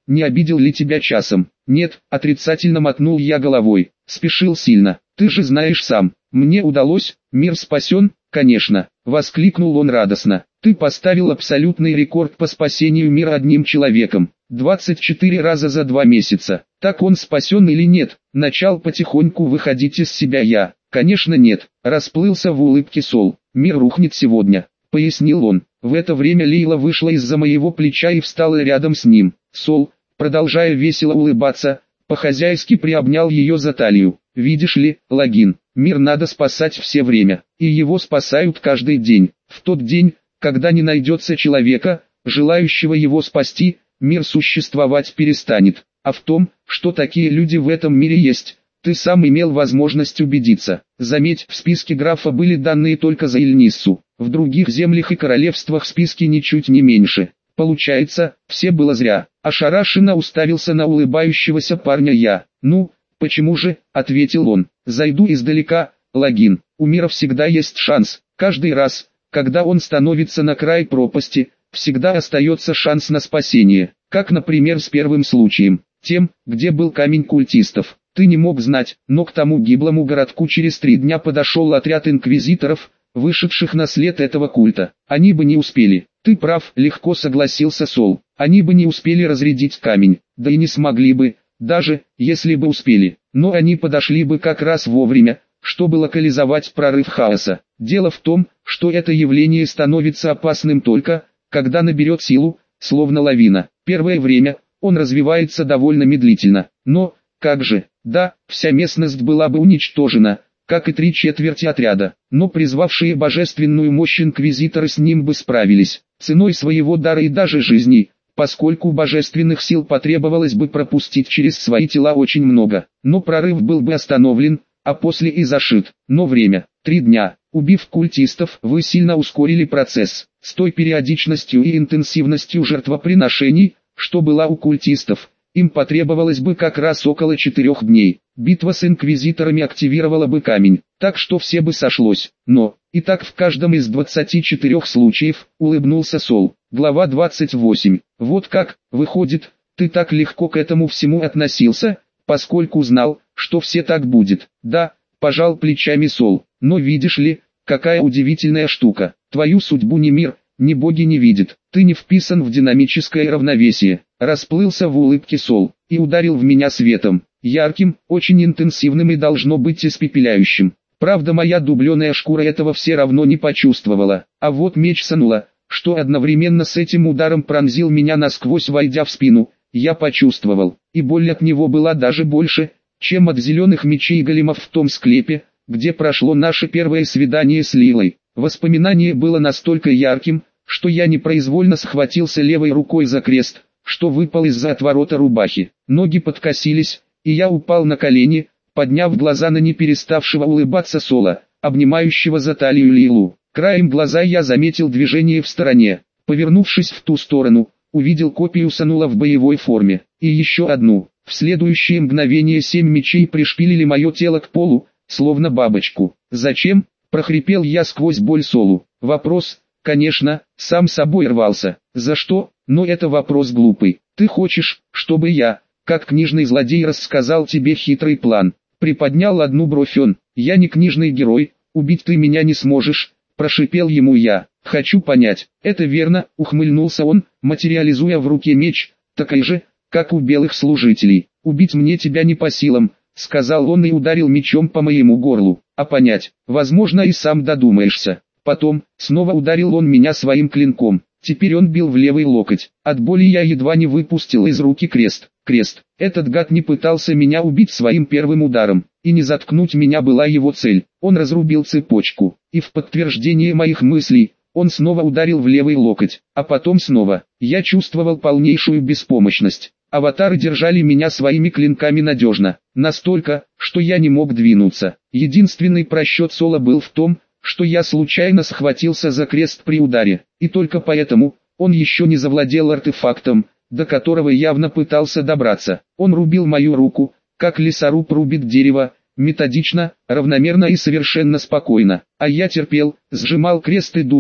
не обидел ли тебя часом? Нет, отрицательно мотнул я головой, спешил сильно, ты же знаешь сам, мне удалось, мир спасен, конечно, воскликнул он радостно, ты поставил абсолютный рекорд по спасению мира одним человеком, двадцать четыре раза за два месяца, так он спасен или нет? Начал потихоньку выходить из себя я, конечно нет, расплылся в улыбке Сол, мир рухнет сегодня, пояснил он. В это время Лейла вышла из-за моего плеча и встала рядом с ним. Сол, продолжая весело улыбаться, по-хозяйски приобнял ее за талию. Видишь ли, Логин, мир надо спасать все время, и его спасают каждый день. В тот день, когда не найдется человека, желающего его спасти, мир существовать перестанет. А в том, что такие люди в этом мире есть, ты сам имел возможность убедиться. Заметь, в списке графа были данные только за Ильниссу. В других землях и королевствах списки ничуть не меньше. Получается, все было зря. Ошарашенно уставился на улыбающегося парня я. Ну, почему же, ответил он. Зайду издалека, Логин. У мира всегда есть шанс. Каждый раз, когда он становится на край пропасти, всегда остается шанс на спасение. Как, например, с первым случаем. Тем, где был камень культистов. Ты не мог знать, но к тому гиблому городку через три дня подошел отряд инквизиторов, вышедших на след этого культа. Они бы не успели. Ты прав, легко согласился Сол. Они бы не успели разрядить камень, да и не смогли бы, даже если бы успели. Но они подошли бы как раз вовремя, чтобы локализовать прорыв хаоса. Дело в том, что это явление становится опасным только, когда наберет силу, словно лавина. Первое время он развивается довольно медлительно, но, как же, да, вся местность была бы уничтожена, как и три четверти отряда, но призвавшие божественную мощь инквизиторы с ним бы справились, ценой своего дара и даже жизни, поскольку божественных сил потребовалось бы пропустить через свои тела очень много, но прорыв был бы остановлен, а после и зашит, но время, три дня, убив культистов, вы сильно ускорили процесс, с той периодичностью и интенсивностью жертвоприношений, что была у культистов. Им потребовалось бы как раз около четырех дней. Битва с инквизиторами активировала бы камень, так что все бы сошлось. Но, и так в каждом из двадцати четырёх случаев, улыбнулся Сол. Глава двадцать восемь. Вот как, выходит, ты так легко к этому всему относился, поскольку знал, что все так будет. Да, пожал плечами Сол. Но видишь ли, какая удивительная штука. Твою судьбу ни мир, ни боги не видят. Ты не вписан в динамическое равновесие. Расплылся в улыбке Сол, и ударил в меня светом, ярким, очень интенсивным и должно быть испепеляющим. Правда, моя дубленая шкура этого все равно не почувствовала, а вот меч Санула, что одновременно с этим ударом пронзил меня насквозь, войдя в спину, я почувствовал, и боль от него была даже больше, чем от зеленых мечей големов в том склепе, где прошло наше первое свидание с Лилой. Воспоминание было настолько ярким, что я непроизвольно схватился левой рукой за крест, что выпал из-за отворота рубахи. Ноги подкосились, и я упал на колени, подняв глаза на не переставшего улыбаться Сола, обнимающего за талию Лилу. Краем глаза я заметил движение в стороне. Повернувшись в ту сторону, увидел копию Санула в боевой форме, и еще одну. В следующее мгновение семь мечей пришпилили мое тело к полу, словно бабочку. «Зачем?» – прохрипел я сквозь боль Солу. Вопрос, конечно, сам собой рвался. «За что?» Но это вопрос глупый. Ты хочешь, чтобы я, как книжный злодей, рассказал тебе хитрый план? Приподнял одну бровь он. Я не книжный герой, убить ты меня не сможешь, прошипел ему я. Хочу понять. Это верно, ухмыльнулся он, материализуя в руке меч, такой же, как у белых служителей. Убить мне тебя не по силам, сказал он и ударил мечом по моему горлу. А понять, возможно, и сам додумаешься. Потом, снова ударил он меня своим клинком. Теперь он бил в левый локоть. От боли я едва не выпустил из руки крест. Крест. Этот гад не пытался меня убить своим первым ударом, и не заткнуть меня была его цель. Он разрубил цепочку, и в подтверждение моих мыслей, он снова ударил в левый локоть, а потом снова. Я чувствовал полнейшую беспомощность. Аватары держали меня своими клинками надежно, настолько, что я не мог двинуться. Единственный просчет Сола был в том, что я случайно схватился за крест при ударе, и только поэтому он еще не завладел артефактом, до которого явно пытался добраться. Он рубил мою руку, как лесоруб рубит дерево, методично, равномерно и совершенно спокойно, а я терпел, сжимал крест и думал,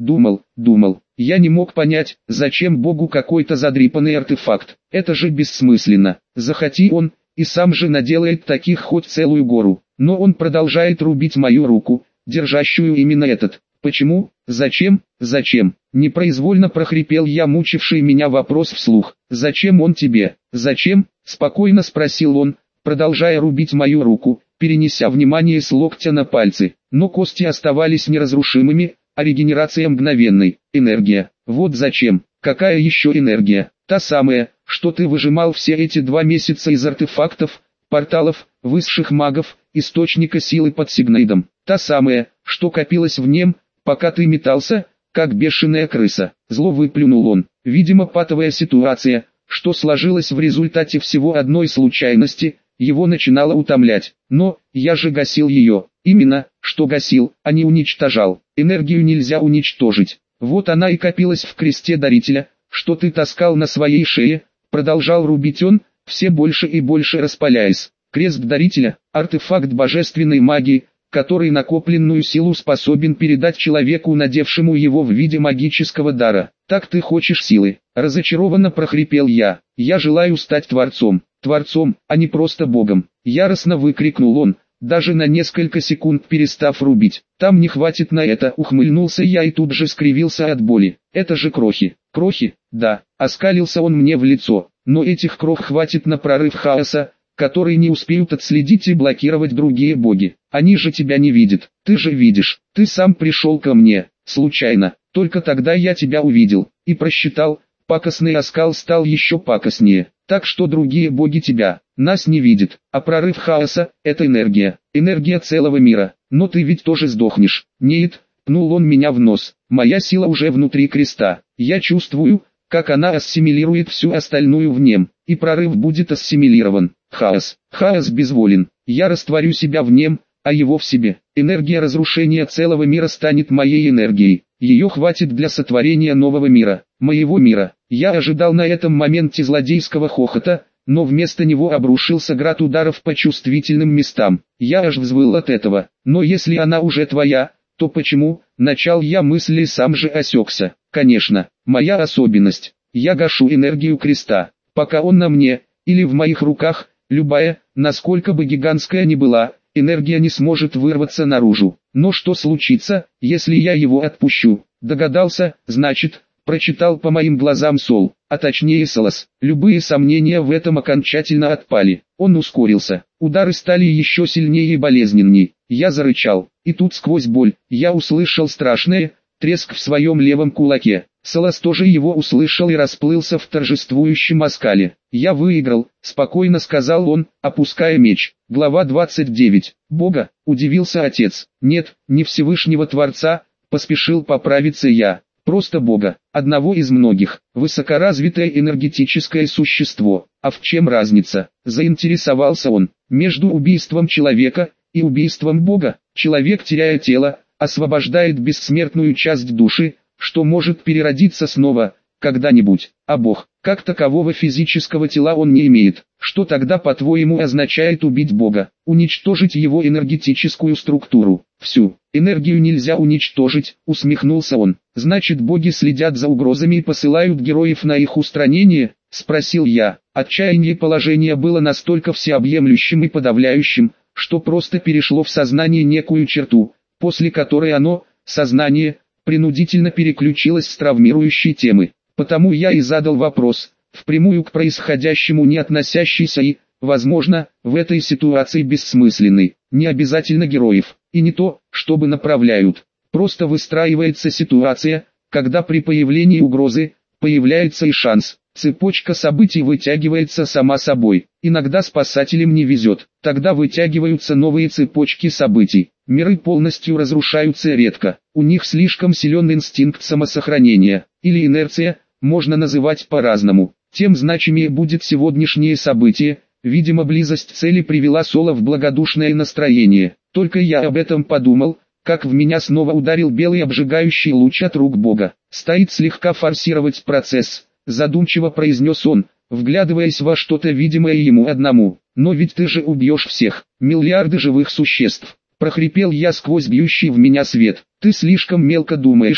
думал, думал. Я не мог понять, зачем Богу какой-то задрипанный артефакт. Это же бессмысленно. Захоти он, и сам же наделает таких хоть целую гору. Но он продолжает рубить мою руку, держащую именно этот. Почему? Зачем? Зачем? Непроизвольно прохрипел я мучивший меня вопрос вслух. Зачем он тебе? Зачем? Спокойно спросил он, продолжая рубить мою руку, перенеся внимание с локтя на пальцы. Но кости оставались неразрушимыми, а регенерация мгновенной. Энергия. Вот зачем. Какая еще энергия? Та самая, что ты выжимал все эти два месяца из артефактов, порталов, высших магов, источника силы под Сигнейдом. Та самая, что копилась в нем, пока ты метался, как бешеная крыса. Зло выплюнул он. Видимо, патовая ситуация, что сложилась в результате всего одной случайности, его начинало утомлять. Но, я же гасил ее. Именно, что гасил, а не уничтожал. Энергию нельзя уничтожить. Вот она и копилась в кресте дарителя, что ты таскал на своей шее, продолжал рубить он, все больше и больше распаляясь. Крест дарителя – артефакт божественной магии, который накопленную силу способен передать человеку, надевшему его в виде магического дара. Так ты хочешь силы? Разочарованно прохрипел я. Я желаю стать Творцом. Творцом, а не просто Богом. Яростно выкрикнул он, даже на несколько секунд перестав рубить. Там не хватит на это, ухмыльнулся я и тут же скривился от боли. Это же крохи. Крохи? Да. Оскалился он мне в лицо. Но этих крох хватит на прорыв хаоса, который не успеют отследить и блокировать другие боги. Они же тебя не видят. Ты же видишь. Ты сам пришел ко мне. Случайно. Только тогда я тебя увидел. И просчитал. Пакостный оскал стал еще пакостнее. Так что другие боги тебя, нас не видят. А прорыв хаоса – это энергия. Энергия целого мира. Но ты ведь тоже сдохнешь. Нет, пнул он меня в нос. Моя сила уже внутри креста. Я чувствую, как она ассимилирует всю остальную в нем. И прорыв будет ассимилирован. Хаос. Хаос безволен. Я растворю себя в нем, а его в себе. Энергия разрушения целого мира станет моей энергией. Ее хватит для сотворения нового мира, моего мира. Я ожидал на этом моменте злодейского хохота, но вместо него обрушился град ударов по чувствительным местам. Я аж взвыл от этого. Но если она уже твоя, то почему? Начал я мысли, сам же осекся. Конечно, моя особенность. Я гашу энергию креста. Пока он на мне, или в моих руках, любая, насколько бы гигантская ни была, энергия не сможет вырваться наружу. Но что случится, если я его отпущу? Догадался, значит, прочитал по моим глазам Сол, а точнее Солос. Любые сомнения в этом окончательно отпали. Он ускорился. Удары стали еще сильнее и болезненней. Я зарычал. И тут сквозь боль, я услышал страшное, треск в своем левом кулаке. Солос тоже его услышал и расплылся в торжествующем оскале. «Я выиграл», — спокойно сказал он, опуская меч. Глава двадцать девять. «Бога?» — удивился отец. «Нет, не Всевышнего Творца», — поспешил поправиться я. «Просто Бога, одного из многих, высокоразвитое энергетическое существо». «А в чем разница?» — заинтересовался он. «Между убийством человека и убийством Бога. Человек, теряя тело, освобождает бессмертную часть души, что может переродиться снова, когда-нибудь, а Бог, как такового физического тела он не имеет. Что тогда, по-твоему, означает убить Бога? Уничтожить его энергетическую структуру. Всю энергию нельзя уничтожить, усмехнулся он. Значит, боги следят за угрозами и посылают героев на их устранение? Спросил я. Отчаяние положения было настолько всеобъемлющим и подавляющим, что просто перешло в сознание некую черту, после которой оно, сознание, принудительно переключилась с травмирующей темы. Потому я и задал вопрос, впрямую к происходящему не относящийся и, возможно, в этой ситуации бессмысленный. Не обязательно героев, и не то, чтобы направляют. Просто выстраивается ситуация, когда при появлении угрозы, появляется и шанс. Цепочка событий вытягивается сама собой. Иногда спасателям не везет, тогда вытягиваются новые цепочки событий. Миры полностью разрушаются редко, у них слишком силен инстинкт самосохранения, или инерция, можно называть по-разному. Тем значимее будет сегодняшнее событие, видимо близость цели привела Соло в благодушное настроение. Только я об этом подумал, как в меня снова ударил белый обжигающий луч от рук Бога. Стоит слегка форсировать процесс, задумчиво произнес он, вглядываясь во что-то видимое ему одному. Но ведь ты же убьешь всех, миллиарды живых существ. Прохрипел я сквозь бьющий в меня свет. Ты слишком мелко думаешь,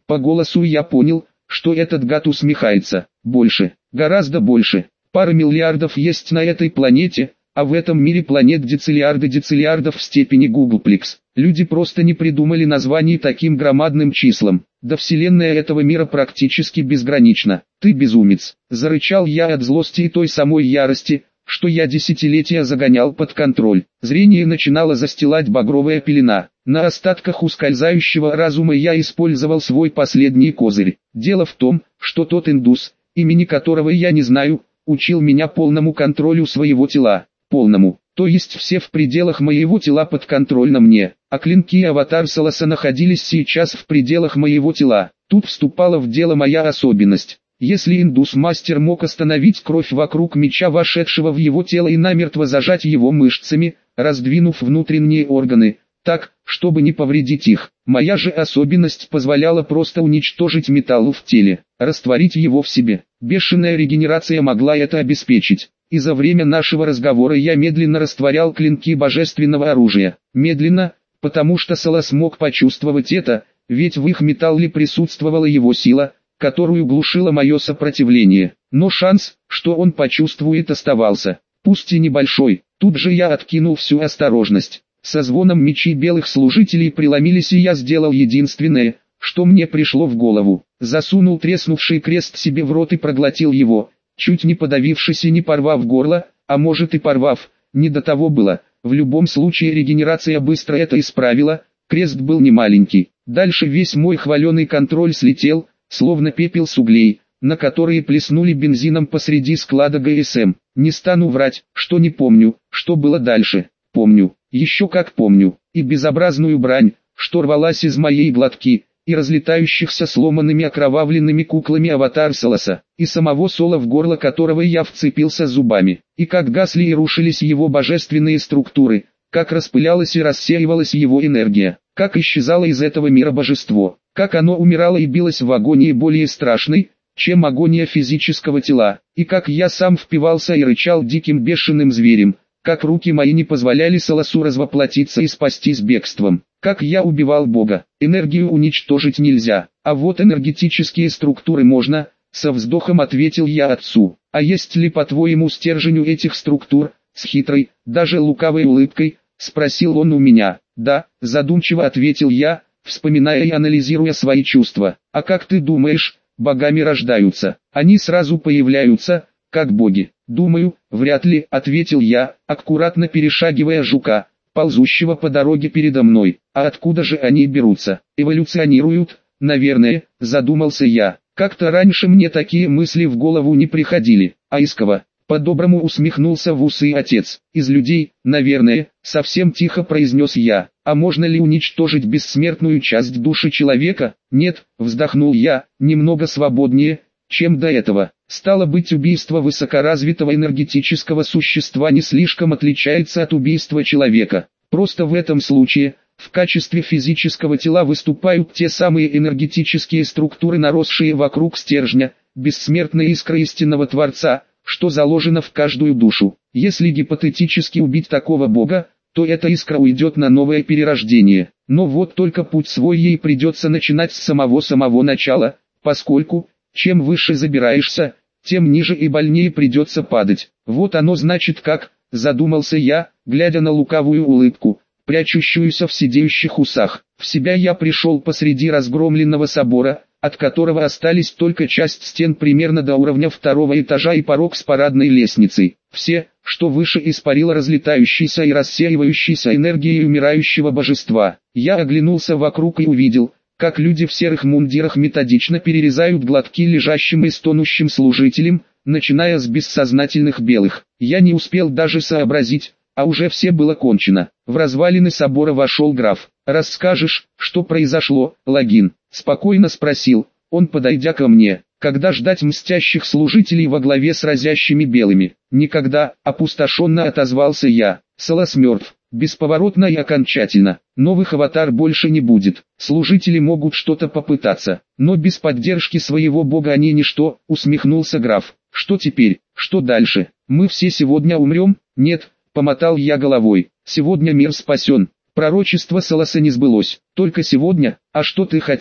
По голосу я понял, что этот гад усмехается. Больше, гораздо больше. Пара миллиардов есть на этой планете, а в этом мире планет дециллиарды дециллиардов в степени гуглплекс. Люди просто не придумали названий таким громадным числам. Да вселенная этого мира практически безгранична. Ты безумец. Зарычал я от злости и той самой ярости, что я десятилетия загонял под контроль. Зрение начинало застилать багровая пелена. На остатках ускользающего разума я использовал свой последний козырь. Дело в том, что тот индус, имени которого я не знаю, учил меня полному контролю своего тела. Полному, то есть все в пределах моего тела подконтрольно мне, а клинки и аватар Солоса находились сейчас в пределах моего тела. Тут вступала в дело моя особенность. Если индус-мастер мог остановить кровь вокруг меча, вошедшего в его тело, и намертво зажать его мышцами, раздвинув внутренние органы, так, чтобы не повредить их, моя же особенность позволяла просто уничтожить металл в теле, растворить его в себе. Бешеная регенерация могла это обеспечить. И за время нашего разговора я медленно растворял клинки божественного оружия. Медленно, потому что Солос мог почувствовать это, ведь в их металле присутствовала его сила, которую глушило мое сопротивление. Но шанс, что он почувствует, оставался, пусть и небольшой. Тут же я откинул всю осторожность. Со звоном мечи белых служителей преломились, и я сделал единственное, что мне пришло в голову. Засунул треснувший крест себе в рот и проглотил его, чуть не подавившись и не порвав горло, а может и порвав, не до того было. В любом случае регенерация быстро это исправила, крест был не маленький. Дальше весь мой хваленый контроль слетел, словно пепел с углей, на которые плеснули бензином посреди склада ГСМ. Не стану врать, что не помню, что было дальше. Помню, еще как помню, и безобразную брань, что рвалась из моей глотки, и разлетающихся сломанными окровавленными куклами аватар Солоса, и самого Сола, в горло которого я вцепился зубами, и как гасли и рушились его божественные структуры, как распылялась и рассеивалась его энергия, как исчезало из этого мира божество, как оно умирало и билось в агонии более страшной, чем агония физического тела, и как я сам впивался и рычал диким бешеным зверем, как руки мои не позволяли Солосу развоплотиться и спастись бегством, как я убивал Бога. Энергию уничтожить нельзя, а вот энергетические структуры можно, со вздохом ответил я отцу. А есть ли, по-твоему, стержень у этих структур? С хитрой, даже лукавой улыбкой, спросил он у меня. Да, задумчиво ответил я, вспоминая и анализируя свои чувства. А как ты думаешь, богами рождаются? Они сразу появляются, как боги? Думаю, вряд ли, ответил я, аккуратно перешагивая жука, ползущего по дороге передо мной. А откуда же они берутся? Эволюционируют, наверное, задумался я. Как-то раньше мне такие мысли в голову не приходили. А из кого? По-доброму усмехнулся в усы отец. Из людей, наверное, совсем тихо произнес я. А можно ли уничтожить бессмертную часть души человека? Нет, вздохнул я, немного свободнее, чем до этого. Стало быть, убийство высокоразвитого энергетического существа не слишком отличается от убийства человека. Просто в этом случае, в качестве физического тела выступают те самые энергетические структуры, наросшие вокруг стержня, бессмертной искры истинного Творца, что заложено в каждую душу. Если гипотетически убить такого бога, то эта искра уйдет на новое перерождение. Но вот только путь свой ей придется начинать с самого-самого начала, поскольку, чем выше забираешься, тем ниже и больнее придется падать. Вот оно значит как, задумался я, глядя на лукавую улыбку, прячущуюся в сидеющих усах. В себя я пришел посреди разгромленного собора, от которого остались только часть стен примерно до уровня второго этажа и порог с парадной лестницей. Все, что выше, испарило разлетающейся и рассеивающейся энергией умирающего божества. Я оглянулся вокруг и увидел, как люди в серых мундирах методично перерезают глотки лежащим и стонущим служителям, начиная с бессознательных белых. Я не успел даже сообразить, а уже все было кончено. В развалины собора вошел граф. «Расскажешь, что произошло, Логин?» — спокойно спросил он, подойдя ко мне. «Когда ждать мстящих служителей во главе с разящими белыми?» «Никогда», — опустошенно отозвался я. «Солос мертв. Бесповоротно и окончательно. Новых аватар больше не будет. Служители могут что-то попытаться, но без поддержки своего бога они ничто», — усмехнулся граф. «Что теперь? Что дальше? Мы все сегодня умрем?» «Нет», — помотал я головой. «Сегодня мир спасен. Пророчество Солоса не сбылось. Только сегодня. А что ты хотел?»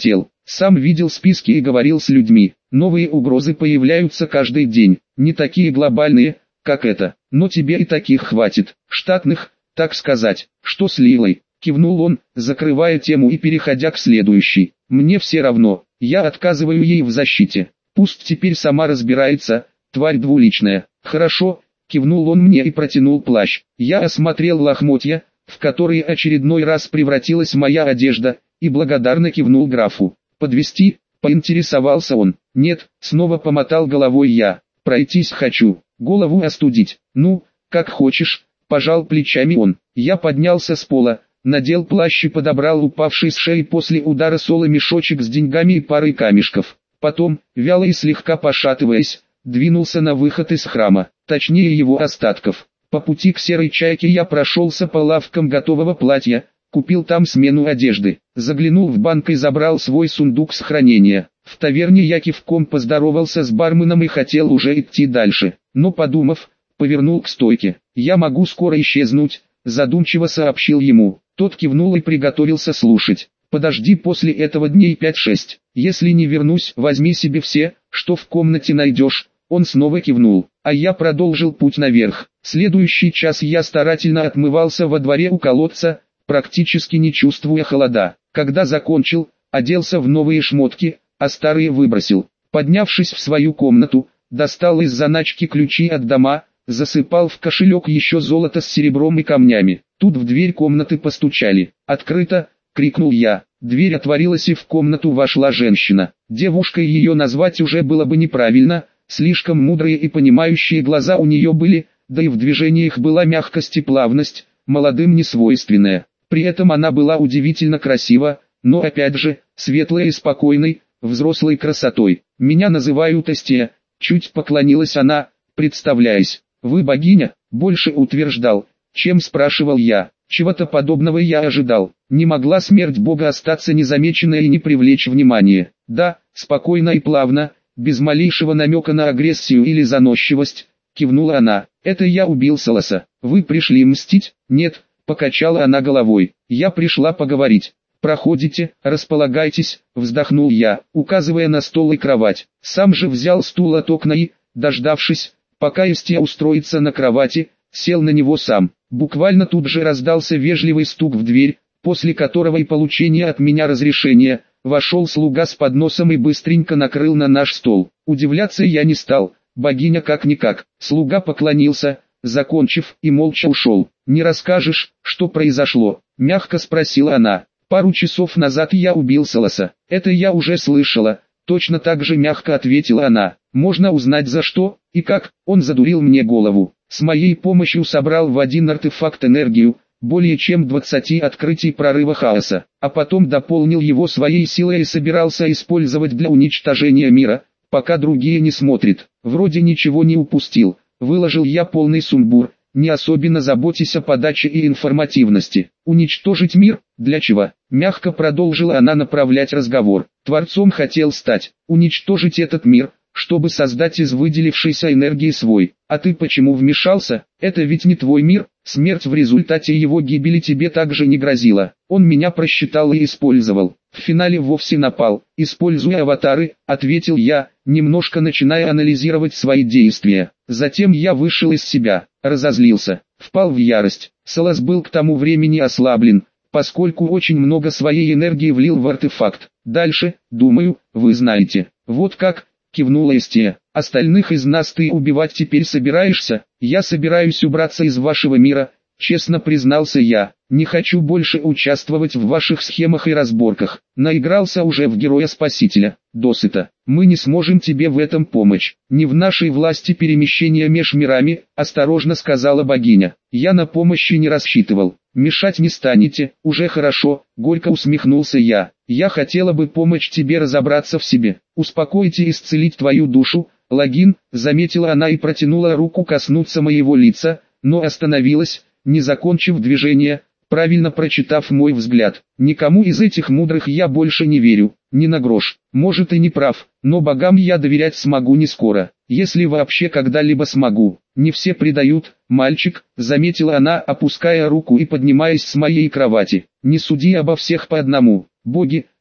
Сам видел списки и говорил с людьми. Новые угрозы появляются каждый день, не такие глобальные, как это, но тебе и таких хватит, штатных, так сказать. Что с Лилой? Кивнул он, закрывая тему и переходя к следующей. Мне все равно, я отказываю ей в защите. Пусть теперь сама разбирается, тварь двуличная. Хорошо, кивнул он мне и протянул плащ. Я осмотрел лохмотья, в которые очередной раз превратилась моя одежда, и благодарно кивнул графу. Подвести? Поинтересовался он. Нет, снова помотал головой я. Пройтись хочу, голову остудить. Ну, как хочешь, пожал плечами он. Я поднялся с пола, надел плащ и подобрал упавший с шеи после удара соло мешочек с деньгами и парой камешков. Потом, вяло и слегка пошатываясь, двинулся на выход из храма, точнее его остатков. По пути к Серой Чайке я прошелся по лавкам готового платья, купил там смену одежды, заглянул в банк и забрал свой сундук с хранения. В таверне я кивком поздоровался с барменом и хотел уже идти дальше, но подумав, повернул к стойке. «Я могу скоро исчезнуть», задумчиво сообщил ему. Тот кивнул и приготовился слушать. «Подожди после этого дней пять-шесть. Если не вернусь, возьми себе все, что в комнате найдешь». Он снова кивнул, а я продолжил путь наверх. Следующий час я старательно отмывался во дворе у колодца, практически не чувствуя холода. Когда закончил, оделся в новые шмотки, а старые выбросил. Поднявшись в свою комнату, достал из заначки ключи от дома, засыпал в кошелек еще золото с серебром и камнями. Тут в дверь комнаты постучали. «Открыто!» — крикнул я. Дверь отворилась и в комнату вошла женщина. Девушкой ее назвать уже было бы неправильно, слишком мудрые и понимающие глаза у нее были, да и в движениях была мягкость и плавность, молодым не свойственная. При этом она была удивительно красива, но опять же, светлой и спокойной, взрослой красотой. «Меня называют Эстия», чуть поклонилась она, представляясь. «Вы богиня?» — больше утверждал, чем спрашивал я. Чего-то подобного я ожидал. Не могла смерть бога остаться незамеченной и не привлечь внимания. «Да», спокойно и плавно, без малейшего намека на агрессию или заносчивость, кивнула она. «Это я убил Солоса. Вы пришли мстить?» «Нет», покачала она головой. «Я пришла поговорить». «Проходите, располагайтесь», вздохнул я, указывая на стол и кровать. Сам же взял стул от окна и, дождавшись, пока Эстия устроится на кровати, сел на него сам. Буквально тут же раздался вежливый стук в дверь, после которого и получение от меня разрешения, вошел слуга с подносом и быстренько накрыл на наш стол. Удивляться я не стал, богиня как-никак. Слуга поклонился, закончив, и молча ушел. «Не расскажешь, что произошло?» — мягко спросила она. «Пару часов назад я убил Солоса. Это я уже слышала», — точно так же мягко ответила она. «Можно узнать за что и как?» Он задурил мне голову. С моей помощью собрал в один артефакт энергию, более чем двадцати открытий прорыва хаоса, а потом дополнил его своей силой и собирался использовать для уничтожения мира, пока другие не смотрят. Вроде ничего не упустил, выложил я полный сумбур, не особенно заботясь о подаче и информативности. «Уничтожить мир? Для чего?» Мягко продолжила она направлять разговор. «Творцом хотел стать, уничтожить этот мир, чтобы создать из выделившейся энергии свой. А ты почему вмешался? Это ведь не твой мир, смерть в результате его гибели тебе также не грозила. Он меня просчитал и использовал. В финале вовсе напал, используя аватары», ответил я, немножко начиная анализировать свои действия. Затем я вышел из себя, разозлился, впал в ярость. Солос был к тому времени ослаблен, поскольку очень много своей энергии влил в артефакт. Дальше, думаю, вы знаете. «Вот как?» — кивнула Эстия. «Остальных из нас ты убивать теперь собираешься?» «Я собираюсь убраться из вашего мира», — честно признался я. «Не хочу больше участвовать в ваших схемах и разборках. Наигрался уже в героя-спасителя. Досыта. Мы не сможем тебе в этом помочь. Не в нашей власти перемещение меж мирами», — осторожно сказала богиня. «Я на помощь не рассчитывал. Мешать не станете, уже хорошо», — горько усмехнулся я. «Я хотела бы помочь тебе разобраться в себе, успокоить и исцелить твою душу, Логин», — заметила она и протянула руку коснуться моего лица, но остановилась, не закончив движение, правильно прочитав мой взгляд. «Никому из этих мудрых я больше не верю, ни на грош. Может и не прав, но богам я доверять смогу не скоро, если вообще когда-либо смогу. Не все предают, мальчик», — заметила она, опуская руку и поднимаясь с моей кровати. «Не суди обо всех по одному. Боги,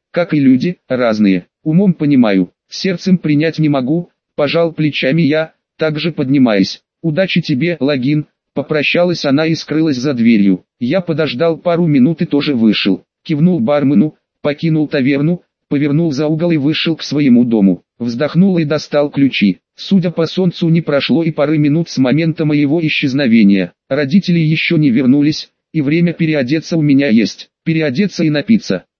как и люди, разные. Умом понимаю, сердцем принять не могу, пожал плечами я, также поднимаясь. Удачи тебе, Логин, попрощалась она и скрылась за дверью. Я подождал пару минут и тоже вышел. Кивнул бармену, покинул таверну, повернул за угол и вышел к своему дому. Вздохнул и достал ключи. Судя по солнцу, не прошло и пары минут с момента моего исчезновения. Родители еще не вернулись, и время переодеться у меня есть. Переодеться и напиться.